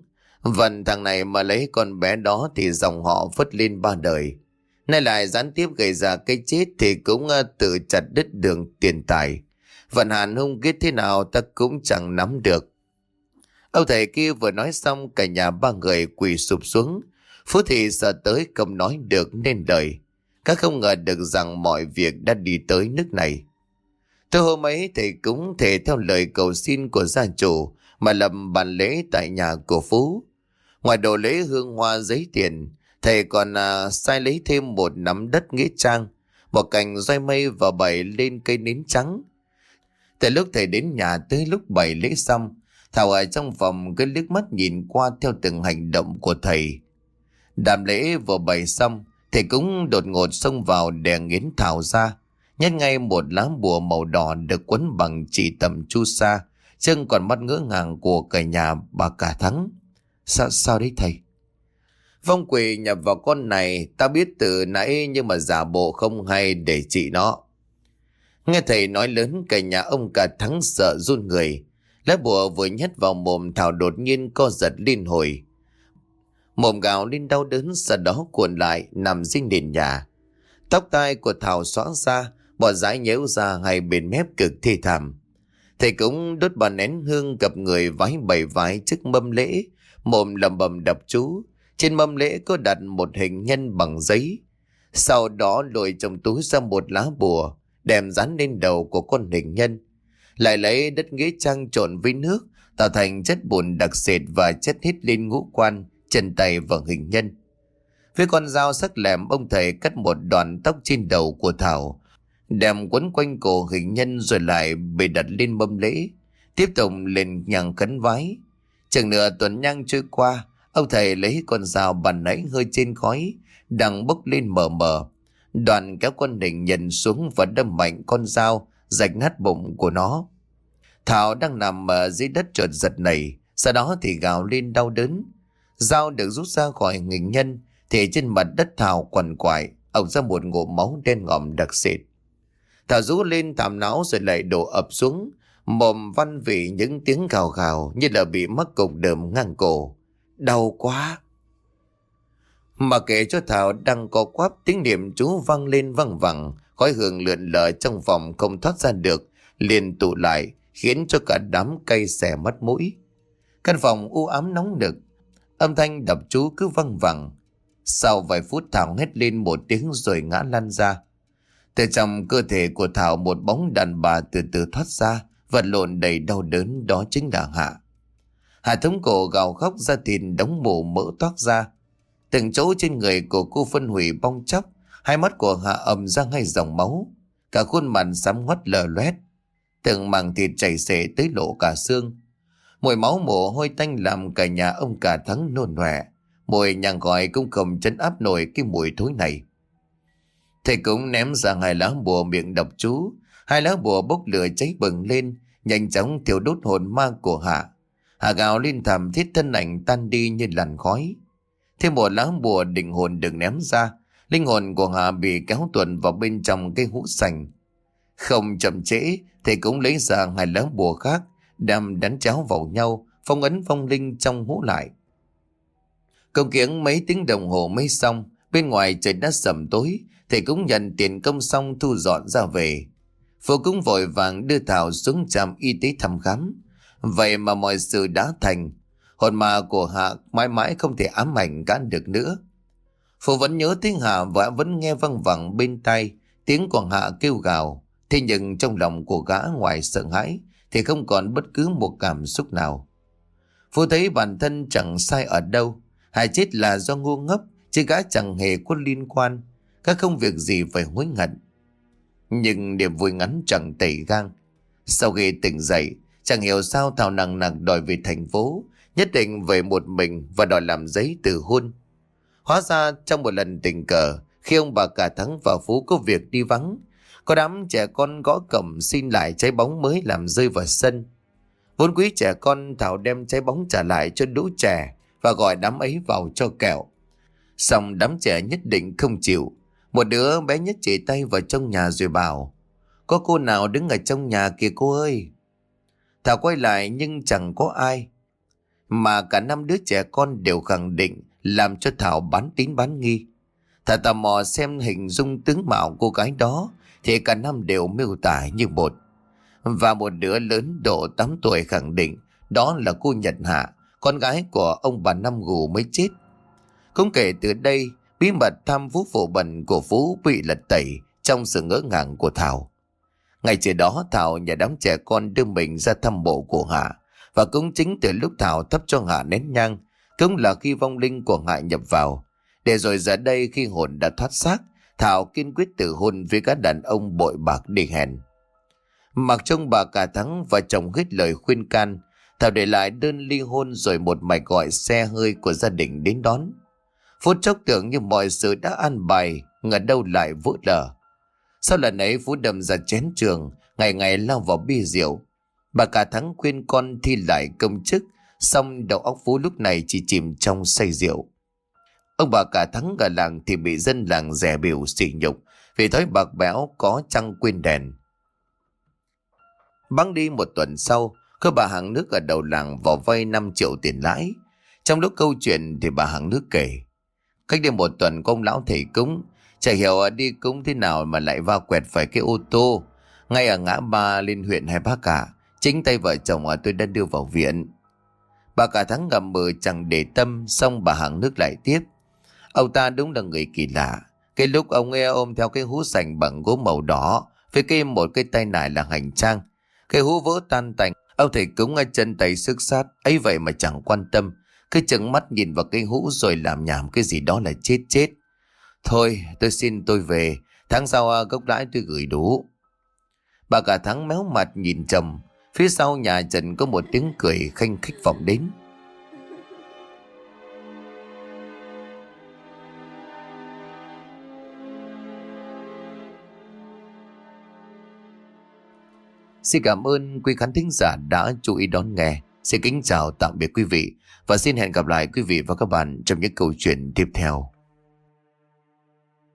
Vần thằng này mà lấy con bé đó thì dòng họ phất lên ba đời. Nay lại gián tiếp gây ra cái chết thì cũng ờ, tự chặt đứt đường tiền tài. Vận hạn hung kết thế nào ta cũng chẳng nắm được. Ông thầy kia vừa nói xong cả nhà ba người quỳ sụp xuống. Phú Thị sợ tới không nói được nên lời. Các không ngờ được rằng mọi việc đã đi tới nước này. Từ hôm ấy thầy cũng thể theo lời cầu xin của gia chủ mà làm bàn lễ tại nhà của Phú. Ngoài đồ lễ hương hoa giấy tiền, thầy còn à, sai lấy thêm một nắm đất nghĩa trang, một cành roi mây và bày lên cây nến trắng. Từ lúc thầy đến nhà tới lúc bày lễ xong, Thảo ở trong phòng cứ liếc mắt nhìn qua theo từng hành động của thầy. Đàm lễ vừa bày xong, thầy cũng đột ngột xông vào đè nghiến Thảo ra, nhét ngay một lá bùa màu đỏ được quấn bằng chỉ tầm chu sa, chân còn mắt ngỡ ngàng của cả nhà bà cả Thắng. Sao, sao đấy thầy? Vong quỷ nhập vào con này, ta biết từ nãy nhưng mà giả bộ không hay để trị nó. Nghe thầy nói lớn cả nhà ông cả Thắng sợ run người. Lá bùa vừa nhét vào mồm Thảo đột nhiên co giật liên hồi. Mồm gào lên đau đớn, sau đó cuộn lại nằm trên nền nhà. Tóc tai của Thảo xõa ra, bọt dãi nhễu ra hai bên mép cực thê thảm. Thầy cũng đốt bàn nén hương gặp người vái bảy vái trước mâm lễ, mồm lầm bầm đọc chú. Trên mâm lễ có đặt một hình nhân bằng giấy. Sau đó lôi trong túi ra một lá bùa, đem dán lên đầu của con hình nhân. Lại lấy đất nghĩa trang trộn với nước, tạo thành chất bùn đặc sệt và chất hết lên ngũ quan, chân tay và hình nhân. Với con dao sắc lẹm, ông thầy cắt một đoạn tóc trên đầu của Thảo, đem quấn quanh cổ hình nhân rồi lại bày đặt lên mâm lễ, tiếp tục lên nhang khấn vái. Chừng nửa tuần nhang trôi qua, ông thầy lấy con dao bàn nãy hơi trên khói đang bốc lên mờ mờ, đoạn kéo con hình nhân xuống và đâm mạnh con dao rạch nát bụng của nó. Thảo đang nằm ở dưới đất chợt giật nảy, sau đó thì gào lên đau đớn. Dao được rút ra khỏi hình nhân thì trên mặt đất Thảo quằn quại ộc ra một ngụm máu đen ngòm đặc sệt. Thảo rú lên thảm não rồi lại đổ ập xuống, mồm văn vì những tiếng gào gào như là bị mắc cục đờm ngang cổ. Đau quá! Mà kể cho Thảo đang co quắp, tiếng niệm chú vang lên văng vẳng, khói hương lượn lờ trong phòng không thoát ra được, liền tụ lại khiến cho cả đám cay xè mắt mũi. Căn phòng u ám nóng nực, âm thanh đọc chú cứ văng vẳng. Sau vài phút Thảo hét lên một tiếng rồi ngã lăn ra. Từ trong cơ thể của Thảo một bóng đàn bà từ từ thoát ra, vật lộn đầy đau đớn, đó chính là Hạ. Hạ thống cổ gào khóc, da thịt đống mủ mỡ toát ra. Từng chỗ trên người của cô phân hủy bong chóc, hai mắt của Hạ ầm ra ngay dòng máu, cả khuôn mặt xám ngoắt lờ loét, từng mảng thịt chảy xệ tới lộ cả xương. Mùi máu mồ hôi tanh làm cả nhà ông cả Thắng nôn nòe, mùi nhang gọi cũng không trấn áp nổi cái mùi thối này. Thầy cũng ném ra hai lá bùa miệng đọc chú, hai lá bùa bốc lửa cháy bừng lên, nhanh chóng thiêu đốt hồn ma của Hạ. Hạ gào lên thảm thiết, thân ảnh tan đi như làn khói. Thêm một lá bùa định hồn được ném ra, linh hồn của Hạ bị kéo tuần vào bên trong cái hũ sành. Không chậm trễ, thầy cũng lấy ra hai lá bùa khác, đem đánh chéo vào nhau, phong ấn phong linh trong hũ lại. Công kiếng mấy tiếng đồng hồ mới xong, bên ngoài trời đã sầm tối, thầy cũng nhận tiền công xong thu dọn ra về. Phụ cũng vội vàng đưa Thảo xuống trạm y tế thăm khám. Vậy mà mọi sự đã thành, hồn ma của Hạ mãi mãi không thể ám ảnh gã được nữa. Phụ vẫn nhớ tiếng Hạ và vẫn nghe văng vẳng bên tai tiếng của Hạ kêu gào. Thế nhưng trong lòng của gã ngoài sợ hãi thì không còn bất cứ một cảm xúc nào. Phụ thấy bản thân chẳng sai ở đâu, Hạ chết là do ngu ngốc, chứ gã chẳng hề có liên quan, gã không việc gì phải hối hận. Nhưng niềm vui ngắn chẳng tẩy gang. Sau khi tỉnh dậy, chẳng hiểu sao Thảo nặng nặng đòi về thành phố, nhất định về một mình và đòi làm giấy từ hôn. Hóa ra trong một lần tình cờ, khi ông bà cả Thắng và Phú có việc đi vắng, có đám trẻ con gõ cổng xin lại trái bóng mới làm rơi vào sân. Vốn quý trẻ con, Thảo đem trái bóng trả lại cho lũ trẻ và gọi đám ấy vào cho kẹo. Xong đám trẻ nhất định không chịu. Một đứa bé nhất chỉ tay vào trong nhà rồi bảo: "Có cô nào đứng ở trong nhà kìa cô ơi." Thảo quay lại nhưng chẳng có ai. mà cả năm đứa trẻ con đều khẳng định làm cho Thảo bán tín bán nghi. Thảo tò mò xem hình dung tướng mạo cô gái đó thì cả năm đều miêu tả như một. Và một đứa lớn độ tám tuổi khẳng định đó là cô Nhật Hạ, con gái của ông bà Năm Gù mới chết. Cũng kể từ đây, bí mật tham vũ vụ bẩn của Phú bị lật tẩy trong sự ngỡ ngàng của Thảo. Ngày trước đó Thảo nhà đám trẻ con đưa mình ra thăm mộ của Hạ, và cũng chính từ lúc Thảo thắp cho Hạ nén nhang cũng là khi vong linh của Hạ nhập vào. Để rồi giờ đây khi hồn đã thoát xác, Thảo kiên quyết từ hôn với các đàn ông bội bạc đi hèn. Mặc trông bà cả Thắng và chồng hết lời khuyên can, Thảo để lại đơn ly hôn rồi một mạch gọi xe hơi của gia đình đến đón. Phút chốc tưởng như mọi sự đã an bài, ngờ đâu lại vỡ lở. Sau lần ấy Phú đâm ra chén trường, ngày ngày lao vào bia rượu. Bà cả Thắng khuyên con thi lại công chức, xong đầu óc Phú lúc này chỉ chìm trong say rượu. Ông bà cả Thắng ở làng thì bị dân làng dè bỉu sỉ nhục vì thói bạc bẽo có trăng quên đèn. Bẵng đi một tuần sau, có bà hàng nước ở đầu làng vào vay năm triệu tiền lãi. Trong lúc câu chuyện thì bà hàng nước kể, cách đây một tuần có ông lão thầy cúng, chả hiểu đi cúng thế nào mà lại va quẹt phải cái ô tô ngay ở ngã ba lên huyện Hai Bác Cả. Chính tay vợ chồng tôi đã đưa vào viện. Bà cả Thắng ngậm bừ chẳng để tâm, xong bà hàng nước lại tiếp. Ông ta đúng là người kỳ lạ. Cái lúc ông nghe ôm theo cái hũ sành bằng gỗ màu đỏ với cái một cái tay nải là hành trang, cái hũ vỡ tan tành. Ông thầy cúng ở chân tay sức sát ấy vậy mà chẳng quan tâm, cứ chừng mắt nhìn vào cái hũ rồi làm nhảm cái gì đó là chết chết. Thôi tôi xin tôi về, tháng sau gốc lãi tôi gửi đủ. Bà cả Thắng méo mặt nhìn chồng. Phía sau nhà Trần có một tiếng cười khanh khách vọng đến. Xin cảm ơn quý khán thính giả đã chú ý đón nghe. Xin kính chào tạm biệt quý vị và xin hẹn gặp lại quý vị và các bạn trong những câu chuyện tiếp theo.